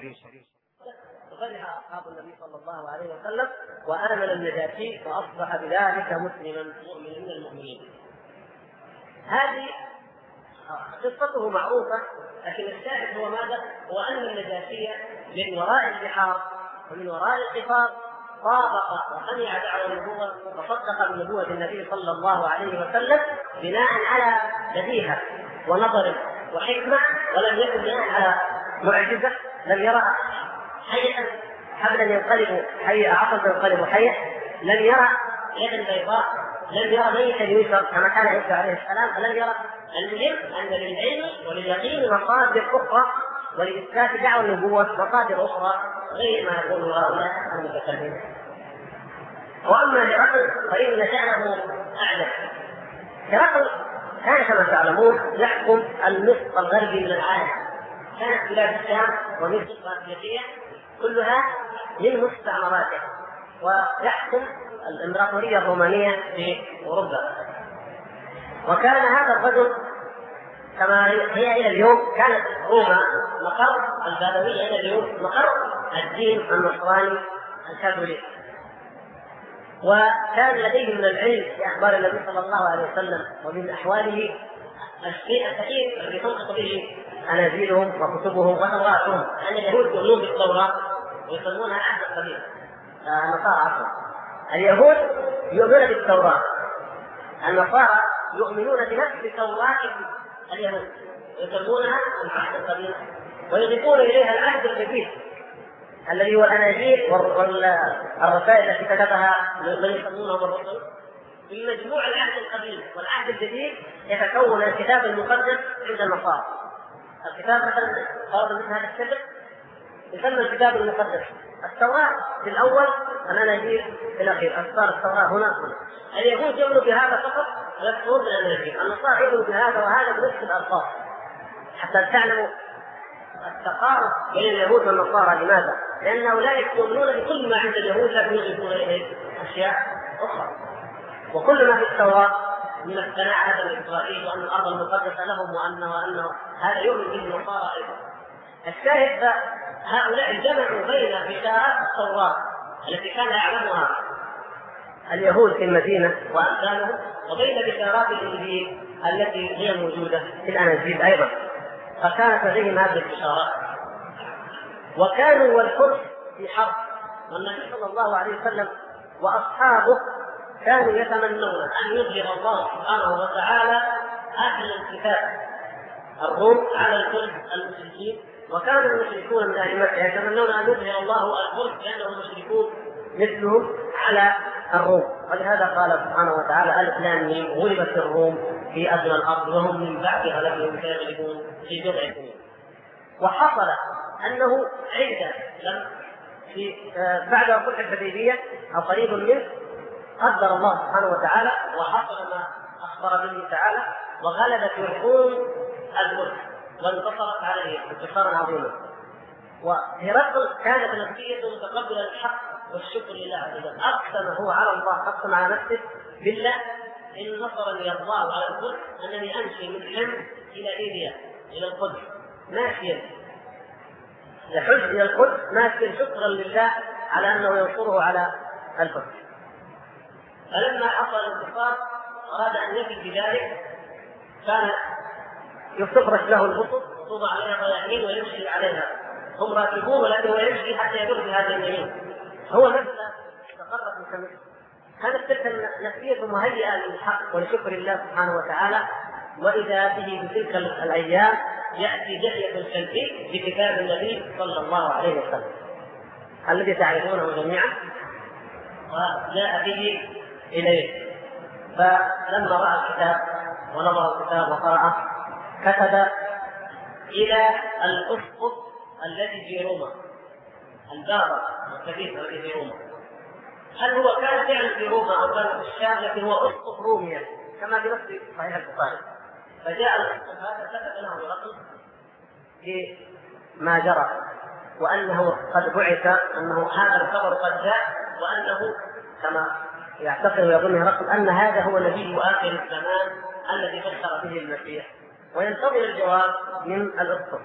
وفرح أصحاب النبي صلى الله عليه وسلم وآمن النجاشي فأصبح بذلك مسلما مؤمنا من المؤمنين. هذه قصته معروفة، لكن الشاهد هو ماذا؟ هو أن النجاشي من وراء البحار ومن وراء القفار طابق وسمع دعوة النبوة وصدق بنبوة النبي صلى الله عليه وسلم بناء على بديهة ونظر وحكمة، ولم يكن بناء على معجزة. لم يرى حيئا حبلا ينقلب حيئا عقل ينقلب حيئا، لم يرى يدا بيضاء، لم يرى ميتا ينشر كما كان عيسى عليه السلام، فلم يرى. المهم أن للعلم ولليقين مصادر أخرى، ولإثبات دعوة النبوة مصادر أخرى غير ما يقوله هؤلاء المتكلمين. وأما هرقل فإن شأنه أعلى. هرقل كان كما تعلمون يحكم النصف الغربي من العالم، كانت بلاد الشام ومصر وأفريقيا كلها من مستعمراته، ويحكم الإمبراطورية الرومانية في أوروبا. وكان هذا الرجل كما هي إلى اليوم، كانت روما مقر البابوية إلى اليوم مقر الدين النصراني الكاثوليكي، وكان لديه من العلم بأخبار النبي صلى الله عليه وسلم ومن أحواله الشيء الكثير الذي تنطق به أناجيلهم وكتبهم وتوراتهم، أن اليهود يؤمنون بالتوراة ويسمونها العهد القديم. النصارى عفوا، اليهود يؤمنون بالتوراة، النصارى يؤمنون بنفس توراة اليهود ويسمونها العهد القديم، ويضيفون إليها العهد الجديد الذي هو الأناجيل والرسائل التي كتبها من يسمونهم الرسل. في مجموع العهد القديم والعهد الجديد يتكون الكتاب المقدس عند النصارى. الكتاب مثلا فرض مثل هذا السبب يسمى الكتاب المقدس. التوراة في الأول، الأناجيل في الأخير، أسفار التوراة هنا. اليهود يؤمنوا بهذا فقط ويكفرون بالأناجيل، النصارى يؤمنوا بهذا وهذا بنفس الألفاظ. حتى تعلموا التقارب بين اليهود والنصارى. لماذا؟ لأن أولئك يؤمنون بكل ما عند اليهود لكن يضيفون إليه أشياء أخرى. وكل ما في التوراة من الثناء على بني إسرائيل وأن الأرض المقدسة لهم وأنه هذا يؤمن به النصارى أيضا. الشاهد هؤلاء جمعوا بين بشارات التوراة التي كان يعلمها اليهود في المدينة وأمثالهم وبين بشارات الإنجيل التي هي موجودة في الأناجيل أيضا، فكانت لديهم هذه البشارات. وكانوا والفرس في حرب، والنبي صلى الله عليه وسلم وأصحابه كانوا يتمنون أن يظهر الله سبحانه وتعالى أهل الكتاب الروم على الفرس المشركين، وكان المشركون من أهل مكة يتمنون أن يظهر الله الفرس لأنهم مشركون مثلهم على الروم. ولهذا قال سبحانه وتعالى: ألف لام ميم غلبت الروم في أدنى الأرض وهم من بعد غلبهم سيغلبون في بضع سنين. وحصل أنه بعد صلح الحديبية أو قريب منه قدر الله سبحانه وتعالى وحصل ما أخبر به تعالى، وغلبت الروم الفرس وانتصرت عليه انتصارا عظيما. وهرقل كانت نفسيته متقبلا الحق والشكر لله عز وجل، أقسم هو على الله، أقسم على نفسه بالله إن نصرني الله على الفرس أنني أمشي من حمص إلى ليبيا إلى القدس ماشيا، يحج إلى القدس ماشيا شكرا لله على أنه ينصره على الفرس. فلما حصل الانتصار أراد أن يفي بذلك، كان يستفرش له البسط وتوضع عليها ضياعين ويمشي عليها، هم راكبون ولكن هو يمشي حتى يدور بهذا اليمين، هو نفسه تقرب من خمسه. كانت تلك النفسية مهيئة للحق ولشكر الله سبحانه وتعالى. وإذا به بتلك الأيام يأتي دحية الكلبي بكتاب النبي صلى الله عليه وسلم الذي تعرفونه جميعا، وجاء به إليه. فلما رأى الكتاب ونظر الكتاب وقرأه كتب إلى الأسقف الذي في روما، البابا الكبير الذي في روما. هل هو كان فعلا في روما أو كان في الشام؟ لكن هو أسقف روميا كما في نفس صحيح البخاري. فجاء الأسقف هذا كتب له رقم بما جرى، وأنه قد بعث، أنه هذا الخبر قد جاء، وأنه كما يعتقد ويظن هرقل أن هذا هو نبي آخر الزمان الذي بشر به المسيح، وينتظر الجواب من الأسقف.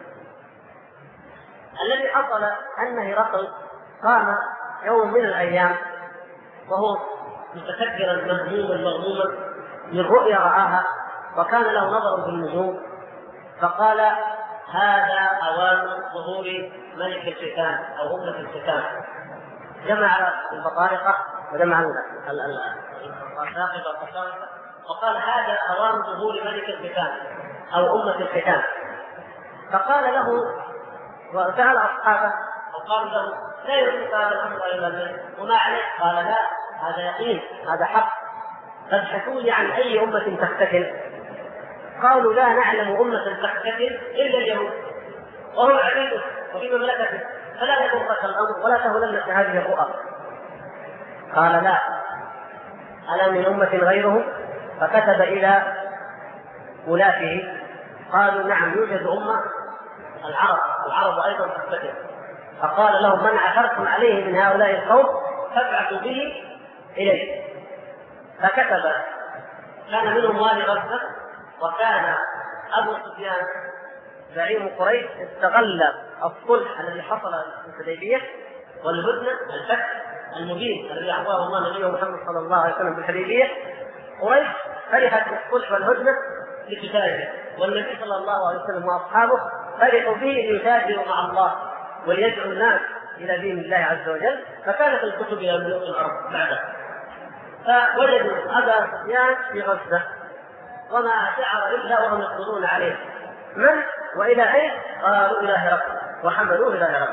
الذي حصل أن هرقل قام يوم من الأيام وهو متكبرا مهموما مغموما من رؤيا رآها، وكان له نظر في النجوم، فقال: هذا أوان ظهور ملك الختان أو أمة الختان. جمع البطارقة وجمع القصاقبة وقال: هذا أوان ظهور ملك الختان أو أمة الختان. فقال له وسأل أصحابه وقال له: لا يملك هذا الأمر إلا الملك، وما عليه؟ قال: لا، هذا يقين، هذا حق، فابحثوا لي عن أي أمة تختتن. قالوا: لا نعلم أمة تختتن إلا اليهود وهم عبيده وفي مملكته، فلا يضرك الأمر ولا تهلنك هذه الرؤى. قال: لا، ألا من أمة غيرهم؟ فكتب إلى ولاته قالوا: نعم يوجد أمة العرب أيضا تختتن. فقال لهم: من عثرتم عليه من هؤلاء القوم فابعثوا به إليه. فكتب، كان منهم والي غزة، وكان أبو سفيان زعيم قريش استغل الصلح الذي حصل في الحديبية والهدنة الفتح المبين الذي أعطاه الله نبيه محمد صلى الله عليه وسلم في الحديبية. قريش فرحت بالصلح والهدنة لقتاله، والنبي صلى الله عليه وسلم وأصحابه فرحوا به ليتاجروا مع الله وليدعوا الناس إلى دين الله عز وجل. فكانت الكتب إلى ملوك الأرض بعده، فوجدوا أبا سفيان في غزة وما شعر إلا وهم يقبضون عليه. من وإلى أين؟ قالوا: إلى هرقل، وحملوه إلى هرقل.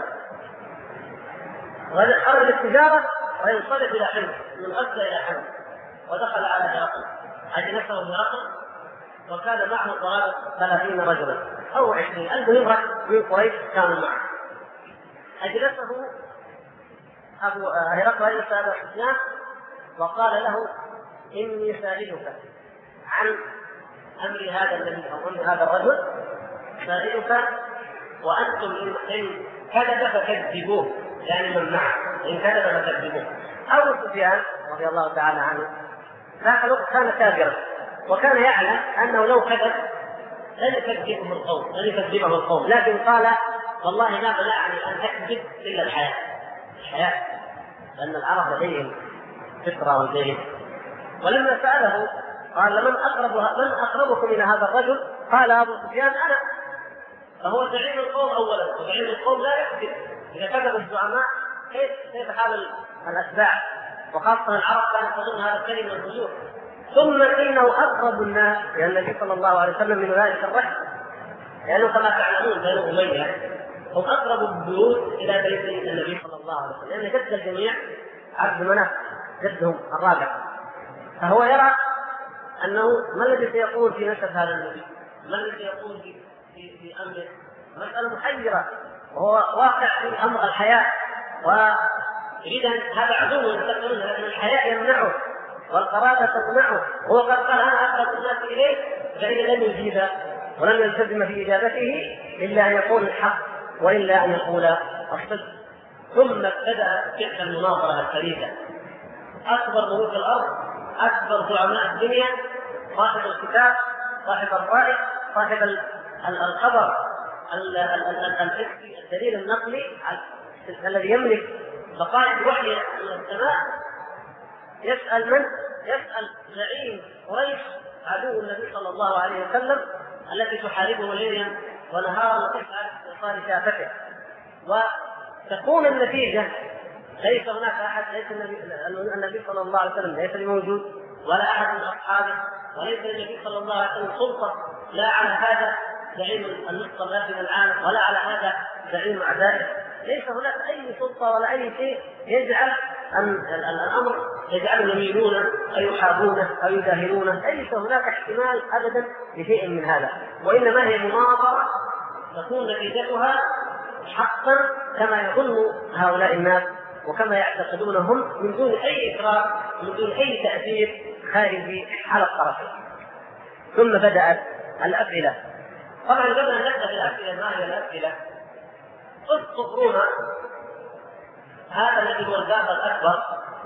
خرج التجارة وينطلق إلى حلم، من غزة إلى حلم، ودخل على هرقل، أجلسه هرقل، وكان معه قرابة 30 رجلا أو 20، المهم من قريش كانوا معه. أجلسه أبو هرقل أجلس أبا سفيان وقال له: إني سائلك عن أمر هذا الذي أو أمر هذا الرجل، سائلك، وأنتم إن كذب فكذبوه، يعني من معه، إن كذب فكذبوه. أبو سفيان رضي الله تعالى عنه ذاك الوقت كان تاجرا، وكان يعلم أنه لو كذب لن يكذبه القوم، لكن قال: والله ما منعني أن أكذب إلا الحياة، لأن العرب لديهم فطرة ولديهم. ولما سأله قال: من أقربكم إلى هذا الرجل؟ قال أبو سفيان: أنا. فهو زعيم القوم أولا، وزعيم القوم لا يكذب. إذا كذب الزعماء كيف حال الأتباع؟ وخاصة العرب كانت تظن هذا الكلمة الفجور. ثم إنه أقرب الناس إلى النبي صلى الله عليه وسلم من ذلك الرجل، لأنه كما تعلمون بنو أمية هم أقرب البيوت إلى بيت النبي صلى الله عليه وسلم، لأن جد الجميع عبد مناف جدهم الرابع. فهو يرى أنه ما الذي سيقول في نسب هذا النبي؟ ما الذي سيقول في أمره؟ مسألة محيرة، وهو واقع في أمر الحياة، وإذا هذا عدو يستقبلون، لأن الحياة يمنعه والقرابة تمنعه. هو قد قال: أنا أقرب الناس إليه، فإذا لم يجيب ولم يلتزم في إجابته إلا أن يقول الحق وإلا أن يقول الصدق. ثم ابتدأ تلك المناظرة الفريدة. أكبر ملوك الأرض، أكبر زعماء الدنيا، صاحب الكتاب، صاحب الرأي، صاحب الخبر الدليل النقلي الذي يملك بقايا الوحي من السماء، يسأل من؟ يسأل زعيم قريش عدو النبي صلى الله عليه وسلم التي تحاربه ليلا ونهارا وتسعى لإيصال شافته. وتكون النتيجة ليس هناك أحد، ليس النبي صلى الله عليه وسلم ليس موجود، ولا أحد من أصحابه، وليس النبي صلى الله عليه وسلم سلطة لا على هذا زعيم النصف الغربي من العالم ولا على هذا زعيم أعدائه. ليس هناك أي سلطة ولا أي شيء يجعل الأمر يجعلهم يميلون أو يحابونه أو يداهنونه. ليس هناك احتمال أبدا لشيء من هذا، وإنما هي مناظرة تكون نتيجتها حقا كما يظن هؤلاء الناس وكما يعتقدونهم، من دون أي إكراه، من دون أي تأثير خارجي على الطرفين. ثم بدأت الأسئلة. طبعا قبل أن نبدأ بالأسئلة، ما هي الأسئلة؟ اذكرون هذا الذي هو الباب الأكبر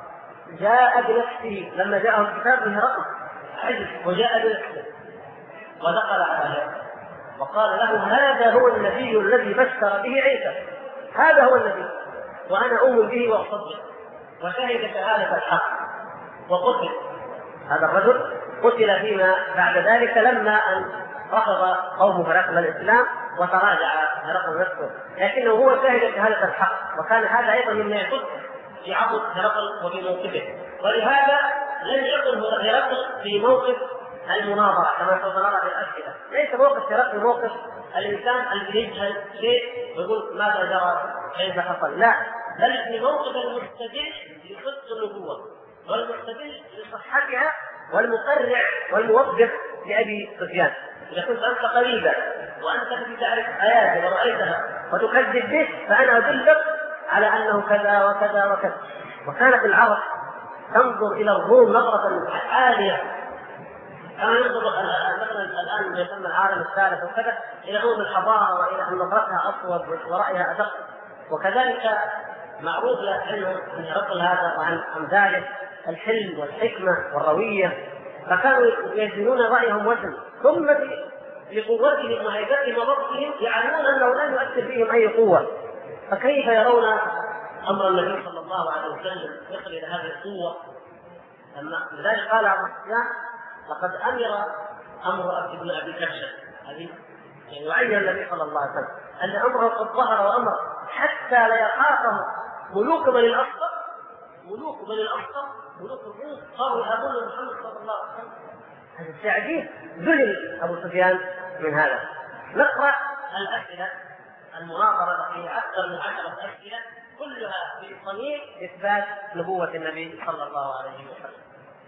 جاء بنفسه لما جاءه الكتاب به رقم عجل وجاء بنفسه ودخل على هذا وقال له هذا هو النبي الذي بشر به عيسى، هذا هو النبي وأنا أؤمن به وأصدق، وشهد شهادة الحق وقتل. هذا الرجل قتل فيما بعد ذلك لما أن رفض قومه هرقل الإسلام وتراجع هرقل نفسه، لكنه هو شهد شهادة الحق، وكان هذا أيضا مما يخص في عضد هرقل وفي موقفه، ولهذا لم يكن هرقل في موقف المناظرة كما سوف نرى في الأسئلة. ليس موقف هرقل موقف الإنسان اللي يجهل شيء ويقول ماذا جرى كيف حصل، لا، بل في موقف المستدل لصدق النبوة والمستدل لصحتها والمقرع والموقف لأبي سفيان. إذا كنت أنت قريبا وأنت الذي تعرف آياته ورأيتها وتكذب به فأنا أدلك على أنه كذا وكذا وكذا. وكانت العرب تنظر إلى الروم نظرة عالية كما ينظر مثلا الآن ما يسمى العالم الثالث وكذا إلى روم الحضارة وإلى أن نظرتها أصوب ورأيها أدق. وكذلك معروف عنه أن هرقل هذا وعن أمثاله الحلم والحكمة والروية، فكانوا يزنون رأيهم وزن، ثم لقوتهم وهيبتهم وضبطهم يعلمون أنه لن يؤثر فيهم أي قوة، فكيف يرون أمر النبي صلى الله عليه وسلم يصل إلى هذه القوة؟ لذلك قال أبو سفيان لقد أمر ابن أبي كبشة هذه يعني يعين النبي صلى الله عليه وسلم أن أمره قد ظهر وأمر حتى لا يخافه ملوك بني الأصفر، ملوك الروم صاروا يهابون محمد صلى الله عليه وسلم. هذا التعجيب ذلل أبو سفيان من هذا. نقرأ الأسئلة المناظرة في أكثر من 10 أسئلة كلها في صميم إثبات نبوة النبي صلى الله عليه وسلم.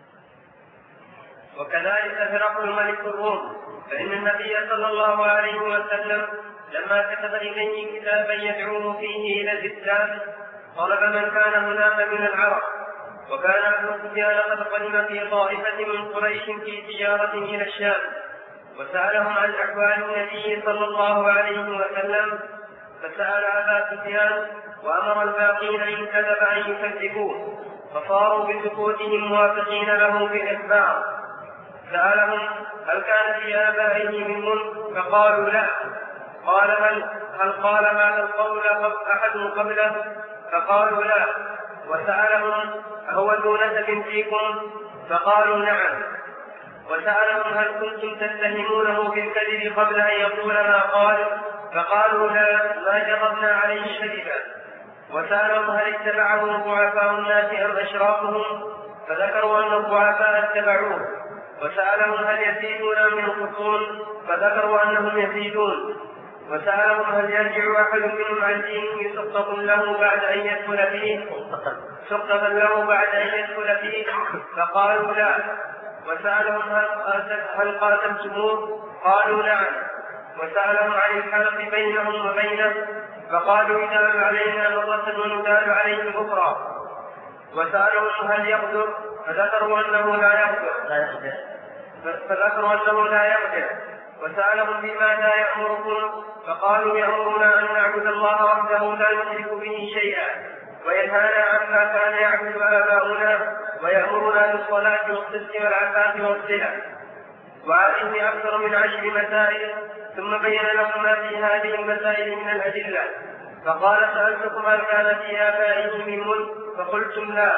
وكذلك هرقل ملك الروم، فإن النبي صلى الله عليه وسلم لما كتب إليه كتابا يدعوه فيه إلى الإسلام طلب من كان هناك من العرب، وكان أبو سفيان قد قدم في طائفة من قريش في تجارة إلى الشام، وسألهم عن أحوال النبي صلى الله عليه وسلم، فسأل أبا سفيان وأمر الباقين إن كذب أن يكذبوه، فصاروا بسكوتهم موافقين له في الإخبار. سألهم هل كان في آبائه من ملك؟ فقالوا لا. قال هل قال هذا القول أحد قبله؟ فقالوا لا. وسألهم أهو ذو نسب فيكم؟ فقالوا نعم. وسألهم هل كنتم تتهمونه بالكذب قبل أن يقول ما قال؟ فقالوا لا، ما جربنا عليه كذبا. وسألهم هل اتبعه ضعفاء الناس أم أشرافهم؟ فذكروا أن الضعفاء اتبعوه. وسألهم هل يزيدون من الخصوم؟ فذكروا أنهم يزيدون. وسألهم هل يرجع أحد منهم عن دينه سقطا له بعد أن يدخل فيه؟ فقالوا لا. وسألهم هل قاتلتموه؟ قالوا نعم. وسألهم عن الحلف بينهم وبينه، فقالوا يدال علينا مرة وندال عليه أخرى. وسألهم هل يقدر؟ فذكروا أنه لا يقدر. وسألهم بماذا يأمركم؟ فقالوا يأمرنا أن نعبد الله وحده لا نشرك به شيئا، وينهانا عما كان يعبد آباؤنا، ويأمرنا بالصلاة والصدق والعفاف والصلة. وهذه أكثر من 10 مسائل، ثم بين لهم ما في هذه المسائل من الأدلة. فقال سألتكم هل كان في آبائه من ملك؟ فقلتم لا.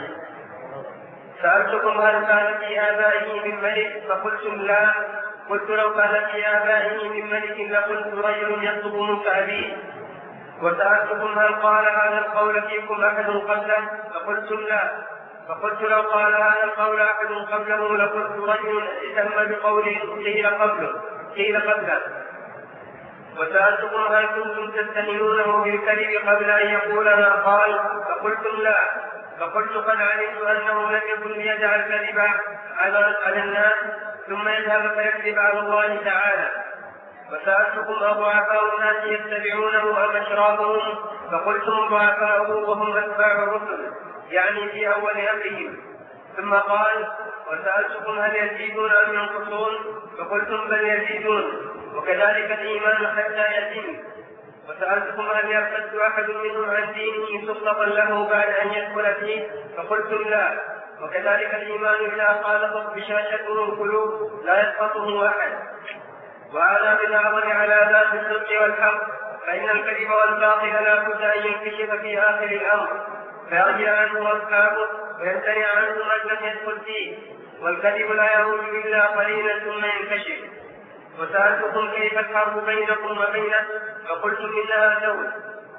سألتكم هل كان في آبائه من ملك؟ فقلتم لا. قلت لو كان في آبائه من ملك لقلت رجل يطلب منك أبيه. وسألتكم هل قال هذا القول فيكم أحد قبله؟ فقلتم لا. فقلت لو قال هذا القول أحد قبله لقلت رجل اهتم بقوله قيل قبله. وسألتكم هل كنتم تتهمونه بالكذب قبل أن يقول ما قال؟ فقلتم لا. فقلت قد علمت أنه لم يكن ليدع الكذب على الناس ثم يذهب فيكذب على الله تعالى. وسألتكم أضعفاء الناس يتبعونه أم أشرافهم؟ فقلتم ضعفاؤه وهم أتباع الرسل، يعني في أول أمرهم. ثم قال وسألتكم هل يزيدون أم ينقصون؟ فقلتم بل يزيدون، وكذلك الإيمان حتى يتم. وسألتكم هل يرتد أحد منهم عن دينه سلطة له بعد أن يدخل فيه؟ فقلتم لا. وكذلك الإيمان إذا خالفت بشاشته القلوب لا يسقطه أحد. وهذا بالنظر على ذات الصدق والحق، فإن الكذب والباطل لا بد أن ينكشف في آخر الأمر فيرجع عنه أصحابه ويمتنع عنه من لم يدخل فيه، والكذب لا يعود إلا قليلا ثم ينكشف. وسألتكم كيف الحرب بينكم وبينه؟ فقلتم إنها دول،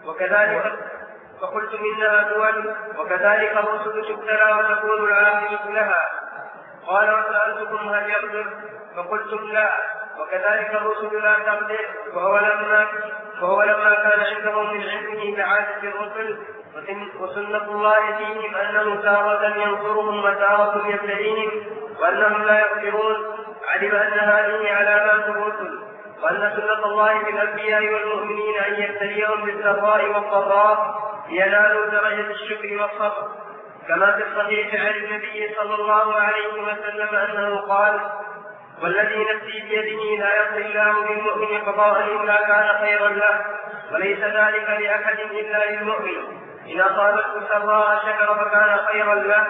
وكذلك الرسل تبتلى وتكون العاقبة لها. قال وسألتكم هل يقدر؟ فقلتم لا، وكذلك الرسل لا تقدر، وهو لما كان عندهم من علمه بعادة الرسل وسنة الله فيهم أنه تارة ينصرهم وتارة يبتليهم وأنهم لا يقدرون، علم أن هذه علامات الرسل، وأن سنة الله في الأنبياء والمؤمنين أن يبتليهم بالسراء والضراء لينالوا درجة الشكر والصبر. كما في الصحيح عن النبي صلى الله عليه وسلم أنه قال: والذي نفسي بيده لا يقضي الله بالمؤمن قضاء إلا كان خيرا له، وليس ذلك لأحد إلا للمؤمن. إن أصابته سراء شكر فكان خيرا له،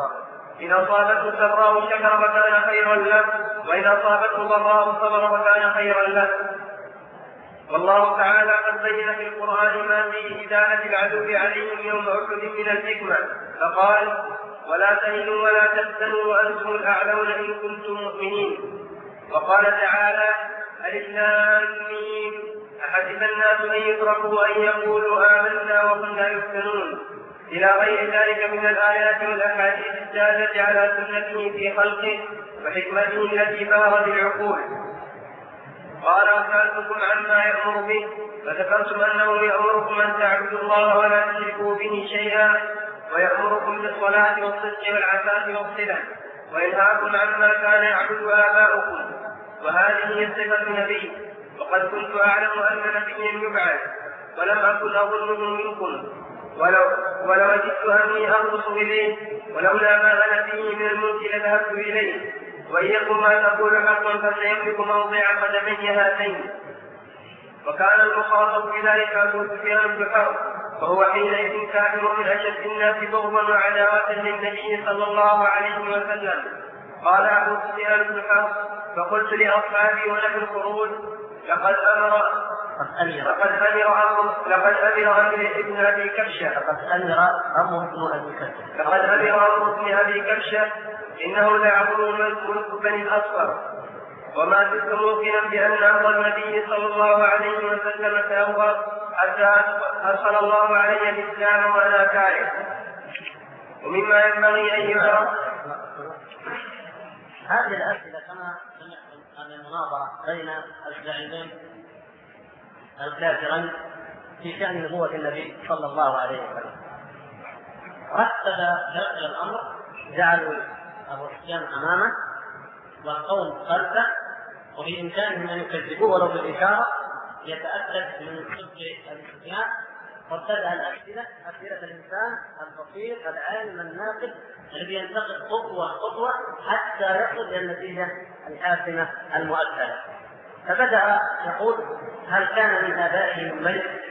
وإن أصابته ضراء صبر فكان خيرا له. والله تعالى قد بين في القرآن ما فيه إدانة العدو عليهم يوم أحد من الحكمة، فقال: ولا تهنوا ولا تحزنوا وأنتم الأعلون إن كنتم مؤمنين. وقال تعالى: ألف لام ميم أحسب الناس أن يتركوا أن يقولوا آمنا وهم لا يفتنون، إلى غير ذلك من الآيات والأحاديث الدالة على سنته في خلقه وحكمته التي بارت العقول. قال: وسألتكم عما يأمر به، فذكرتم أنه يأمركم أن تعبدوا الله ولا تشركوا به شيئا، ويأمركم بالصلاة والصدق والعفاف والصلة، وينهاكم عما كان يعبد آباؤكم، وهذه هي صفة نبي. وقد كنت أعلم أن نبيا يبعث ولم أكن أظنه منكم، ولو جدت أني أغوص إليه، ولولا ما أنا فيه من الملك لذهبت إليه. وإياكم ما تقول حقا فسيملك موضع قدمي هاتين. وكان المخاطب بذلك أبو سفيان بن حرب، وهو حينئذ كافر من أشد الناس بغضا وعداوة للنبي صلى الله عليه وسلم. قال أبو سفيان بن حرب: فقلت لأصحابي ونحن الخروج: لقد أمر ابن أبي كبشة إنه ليعبر ملك بني الأصفر، وما زلت موقنا بأن أمر النبي صلى الله عليه وسلم سيظهر حتى أرسل الله علي الإسلام وأنا كاره. ومما ينبغي أن يعرف هذه الأسئلة كما سمعتم عن المناظرة بين الزعيمين الكافرين في شأن نبوة النبي صلى الله عليه وسلم. رتب هذا الأمر، جعلوا أبو سفيان أمامه والقوم خلفه، وبإمكانهم أن يكذبوه ولو بالإشارة يتأكد من صدق أبي سفيان. وابتدأ الأسئلة أسئلة الإنسان البصير العالم الناقد الذي ينتقد خطوة حتى يصل إلى النتيجة الحاسمة المؤثرة. فبدأ يقول: هل كان من آبائه ملك؟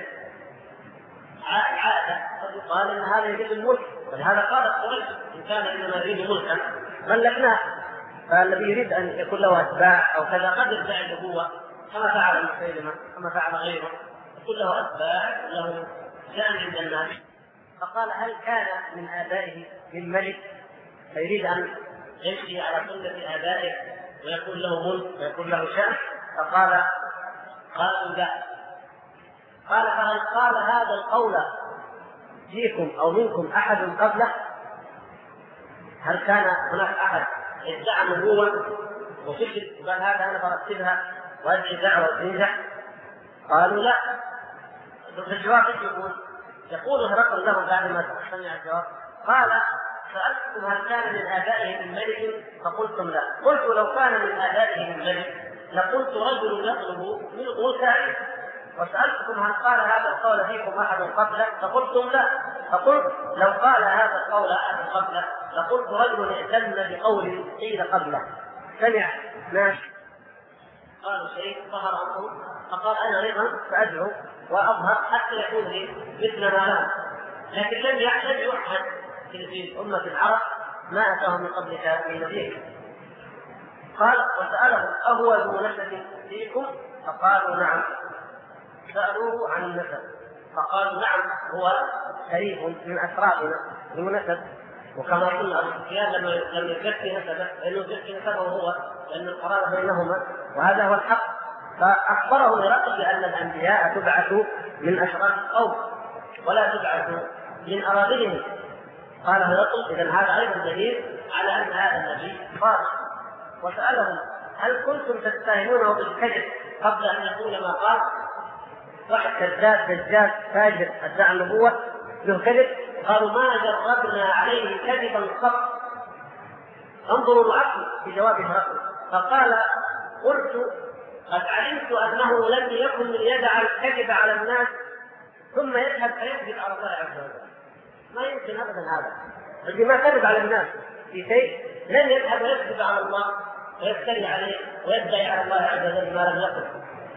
عادة قد يقال إن هذا يجب الملك، ولهذا قالت قريش: إن كان إنما يريد ملكا ملكناه. فالذي يريد أن يكون له أتباع أو كذا قد يدعي النبوة كما فعل مسيلمة كما فعل غيره، يكون له أتباع له شأن عند الناس. فقال: هل كان من آبائه من ملك فيريد أن يمشي على سنة آبائه ويكون له ملك ويكون له شأن؟ فقال: قالوا لا. قال: فهل قال هذا القول فيكم أو منكم أحد قبله؟ هل كان هناك أحد ادعى النبوة وفشل وقال هذا أنا برتبها وأدعي دعوة تنجح؟ قالوا لا. في الجواب يقول هرقل له بعد ما سمع الجواب: قال: سألتكم هل كان من آبائه من ملك؟ فقلتم لا. قلت: لو كان من آبائه من ملك لقلت رجل يطلب ملكا. وسألتكم هل قال هذا القول فيكم أحد قبله؟ فقلتم لا. فقلت: لو قال هذا القول أحد قبله لقلت رجل اعتم بقول قيل قبله. سمع ناس قالوا شيء ظهر عنه فقال: أنا أيضا فأدعو وأظهر حتى يكون لي مثل ما لهم، لكن لم يعهد في أمة العرب ما أتاهم من قبلك من نبيك. قال وسألهم أهو ذو نسب فيكم؟ فقالوا نعم. سألوه عن النسب فقالوا نعم هو شريف من أشرافنا ذو نسب. وكما قلنا أبو سفيان لم يزكي نسبه لأنه يزكي نسبه هو لأن القرابة بينهما وهذا هو الحق. فأخبره هرقل بأن الأنبياء تبعث من أشراف القوم ولا تبعث من أراضيهم. قال هرقل إذن هذا أيضا دليل على أن هذا النبي صادق. وسألهم هل كنتم تتهمونه بالكذب قبل أن يقول ما قال؟ واحد كذاب دجال فاجر ادعى النبوة له كذب. قالوا ما جربنا عليه كذبا قط. انظروا العقل في جواب هرقل. فقال قلت قد علمت أنه لم يكن ليدع الكذب على الناس ثم يذهب فيكذب على الله عز وجل. ما يمكن أبدا هذا. الذي ما كذب على الناس في شيء لن يذهب ويكذب على الله ويفتري عليه ويدعي على الله عز وجل ما لم يقل.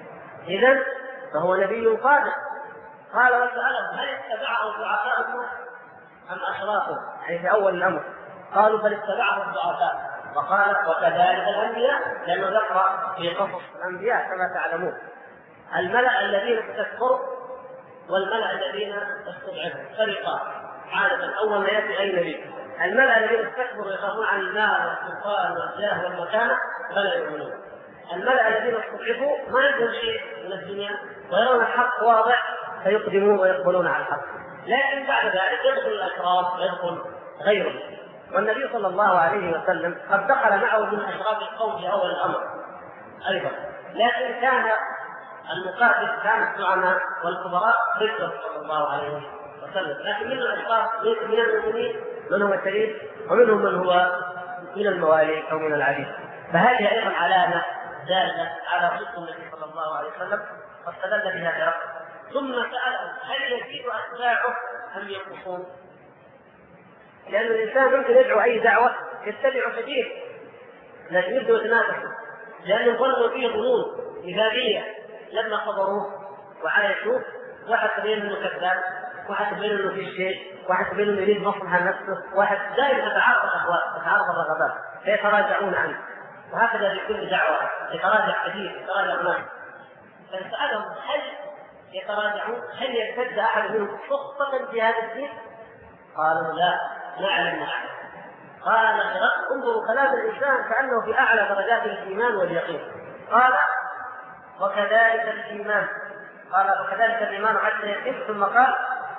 إذن فهو نبي صادق. قال وسألهم هل اتبعه ضعفاء الناس أم أشرافه؟ يعني في أول الأمر قالوا بل اتبعه الضعفاء. وقال وكذلك الأنبياء، لأنه يقرأ في قصص الأنبياء كما تعلمون الملأ الذين استكبروا والملأ الذين استضعفوا فريقان عادة. أول ما يأتي أي نبي الملأ الذين استكبروا يخافون عن المال والسلطان والجاه والمكانة فلا يؤمنون. الملأ الذين استضعفوا ما عندهم شيء من الدنيا ويرون الحق واضح فيقدمون ويقبلون على الحق. لكن بعد ذلك يدخل الأشراف ويدخل غيره. والنبي صلى الله عليه وسلم قد دخل معه من أشراف القوم في أول الأمر أيضا، لكن كان المقاتل كان الزعماء والكبراء ضده صلى الله عليه وسلم. لكن من الأشراف من المؤمنين من هو الشريف ومنهم من هو من الموالي أو من العبيد. فهذه أيضا علامة دالة على صدق النبي صلى الله عليه وسلم واستدل بها هرقل. ثم سألهم هل يزيد أتباعه أم ينقصون؟ لأن الإنسان ممكن يدعو أي دعوة يتبع كثير لكن يبدو يتنافسوا لأنه ظنوا فيه ظنون إيجابية. لما خبروه وعايشوه واحد تبين انه كذاب، واحد تبين انه في شيء، واحد تبين انه يريد مصلحة نفسه، واحد دائما تتعارض الأهواء تتعارض الرغبات فيتراجعون عنه. وهكذا في كل دعوة يتراجع كثير يتراجع ناس. فسألهم هل يتراجعون؟ هل يرتد أحد منهم خطة في هذا الدين؟ قالوا لا نعلم أحد. قال انظروا كلام الإنسان كأنه في أعلى درجات الإيمان واليقين. قال وكذلك الإيمان. قال وكذلك الإيمان حتى يتم. ثم قال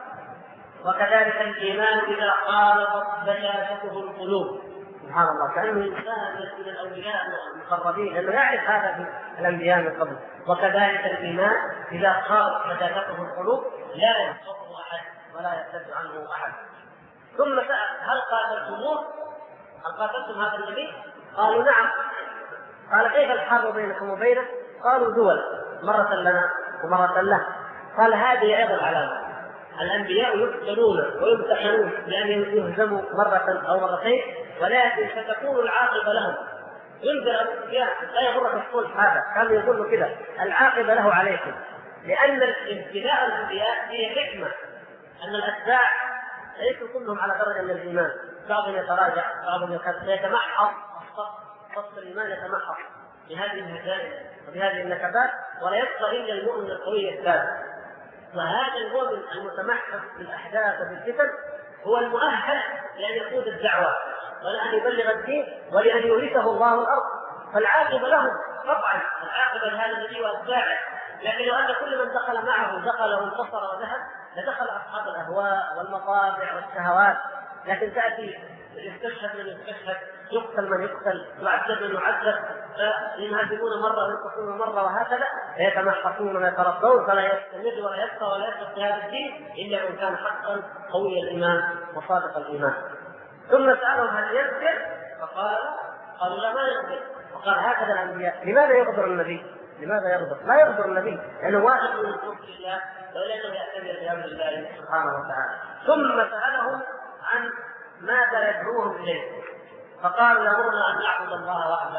وكذلك الإيمان إذا خالطت بشاشته القلوب. سبحان الله كأنه إنسان من الأولياء المقربين لأنه يعرف هذا في الأنبياء من قبل. وكذلك الإيمان إذا خالطت بشاشته القلوب لا ينقصه أحد ولا يرتد عنه أحد. ثم سأل هل قاتلتموه؟ هل قاتلتم هذا النبي؟ قالوا نعم. قال كيف الحرب بينكم وبينه؟ قالوا دول مرة لنا ومرة له. قال هذه أيضا علامة الأنبياء يفتنون ويمتحنون بأن يهزموا مرة أو مرتين ولكن ستكون العاقبة لهم. ينذر أبو سفيان لا يغرك الصلح هذا كان يقول كذا العاقبة له عليكم. لأن ابتلاء الأنبياء فيه حكمة أن الأتباع ليسوا كلهم على درجة من الإيمان. بعضهم يتراجع بعضهم يتمحص صف الإيمان يتمحص بهذه الهزائم وبهذه النكبات ولا يبقى إلا المؤمن القوي الثابت. وهذا المؤمن المتمحص بالأحداث وبالفتن هو المؤهل لأن يقود الدعوة ولأن يبلغ الدين ولأن يورثه الله الأرض. فالعاقبة له طبعا العاقبة لهذا النبي وأتباعه. لكن لو أن كل من دخل معه دخل وانتصر وذهب لدخل أصحاب الأهواء والمطابع والشهوات. لكن تأتي يستشهد من يستشهد يقتل من يقتل يعذب من يعذب ينهزمون مرة وينتصرون مرة وهكذا يتمحصون ويتربون فلا يستمر ولا يبقى ولا يثبت في هذا الدين إلا من كان حقا قوي الإيمان وصادق الإيمان. ثم سألهم هل يغفر؟ قالوا لا ما يغفر. وقال هكذا الأنبياء. لماذا يغفر النبي؟ لماذا يغفر؟ لا يغفر النبي لأنه واثق من توفيق الله ولأنه يعتمد بأمر الله سبحانه وتعالى. ثم سألهم عن ماذا يدعوهم إليه؟ فقالوا يأمرنا أن نعبد الله وحده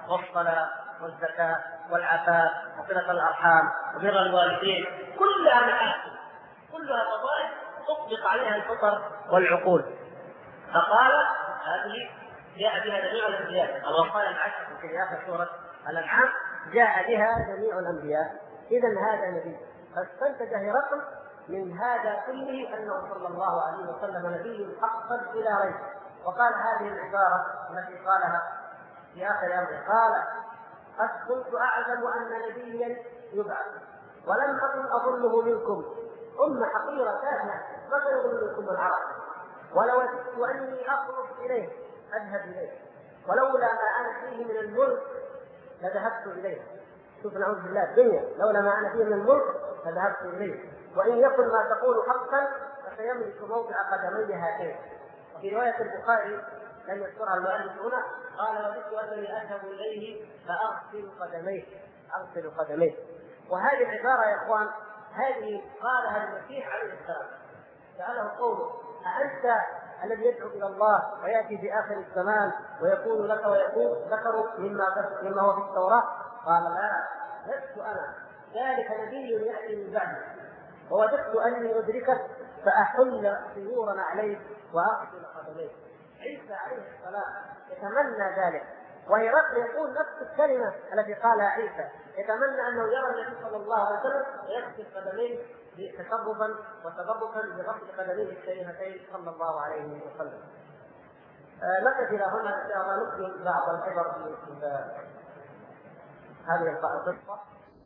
والصلاة والزكاة والعفاف وصلة الأرحام وبر الوالدين، كلها محاسن، كلها فضائل تطبق عليها الفطر والعقول. فقال هذه جاء بها جميع الأنبياء، الوصايا العشر في آخر سورة الأنعام جاء بها جميع الأنبياء. إذن هذا نبي. فاستنتج هرقل من هذا كله أنه صلى الله عليه وسلم نبي حقا بلا ريب. وقال هذه العبارة التي قالها في آخر أمره، قال: قد كنت أعلم أن نبيا يبعث ولم أكن أظنه منكم، حقيرة تافهة ما كان يظن منكم العرب، ولو وددت أني أخلص إليه أذهب إليه، ولولا ما أنا فيه من الملك لذهبت إليه. شوف نعوذ بالله الدنيا، لولا ما أنا فيه من الملك لذهبت إليه، وإن يكن ما تقول حقا فسيملك موضع قدمي هاتين. وفي رواية البخاري لم يذكرها المؤلف هنا، قال: وددت أنني أذهب إليه فأغسل قدميه، أغسل قدميه. وهذه العبارة يا إخوان هذه قالها المسيح عليه السلام، سأله قوله: أأنت الذي يدعو إلى الله ويأتي في آخر الزمان ويكون لك ويكون ذكر مما هو في التوراة؟ قال: لا، لست أنا، ذلك نبي يأتي من بعدي، ووددت أني أدركك فأحل سيورا عليك وأغسل قدميك. عيسى عليه السلام يتمنى ذلك، وهرقل يقول نفس الكلمة التي قالها عيسى، يتمنى أنه يرى النبي صلى الله عليه وسلم ويغسل قدميه تشرفا وتبركا بغسل قدميه الشريفتين صلى الله عليه وسلم. نقف إلى هنا إن شاء الله، نكمل بعض العبر في هذه القصة.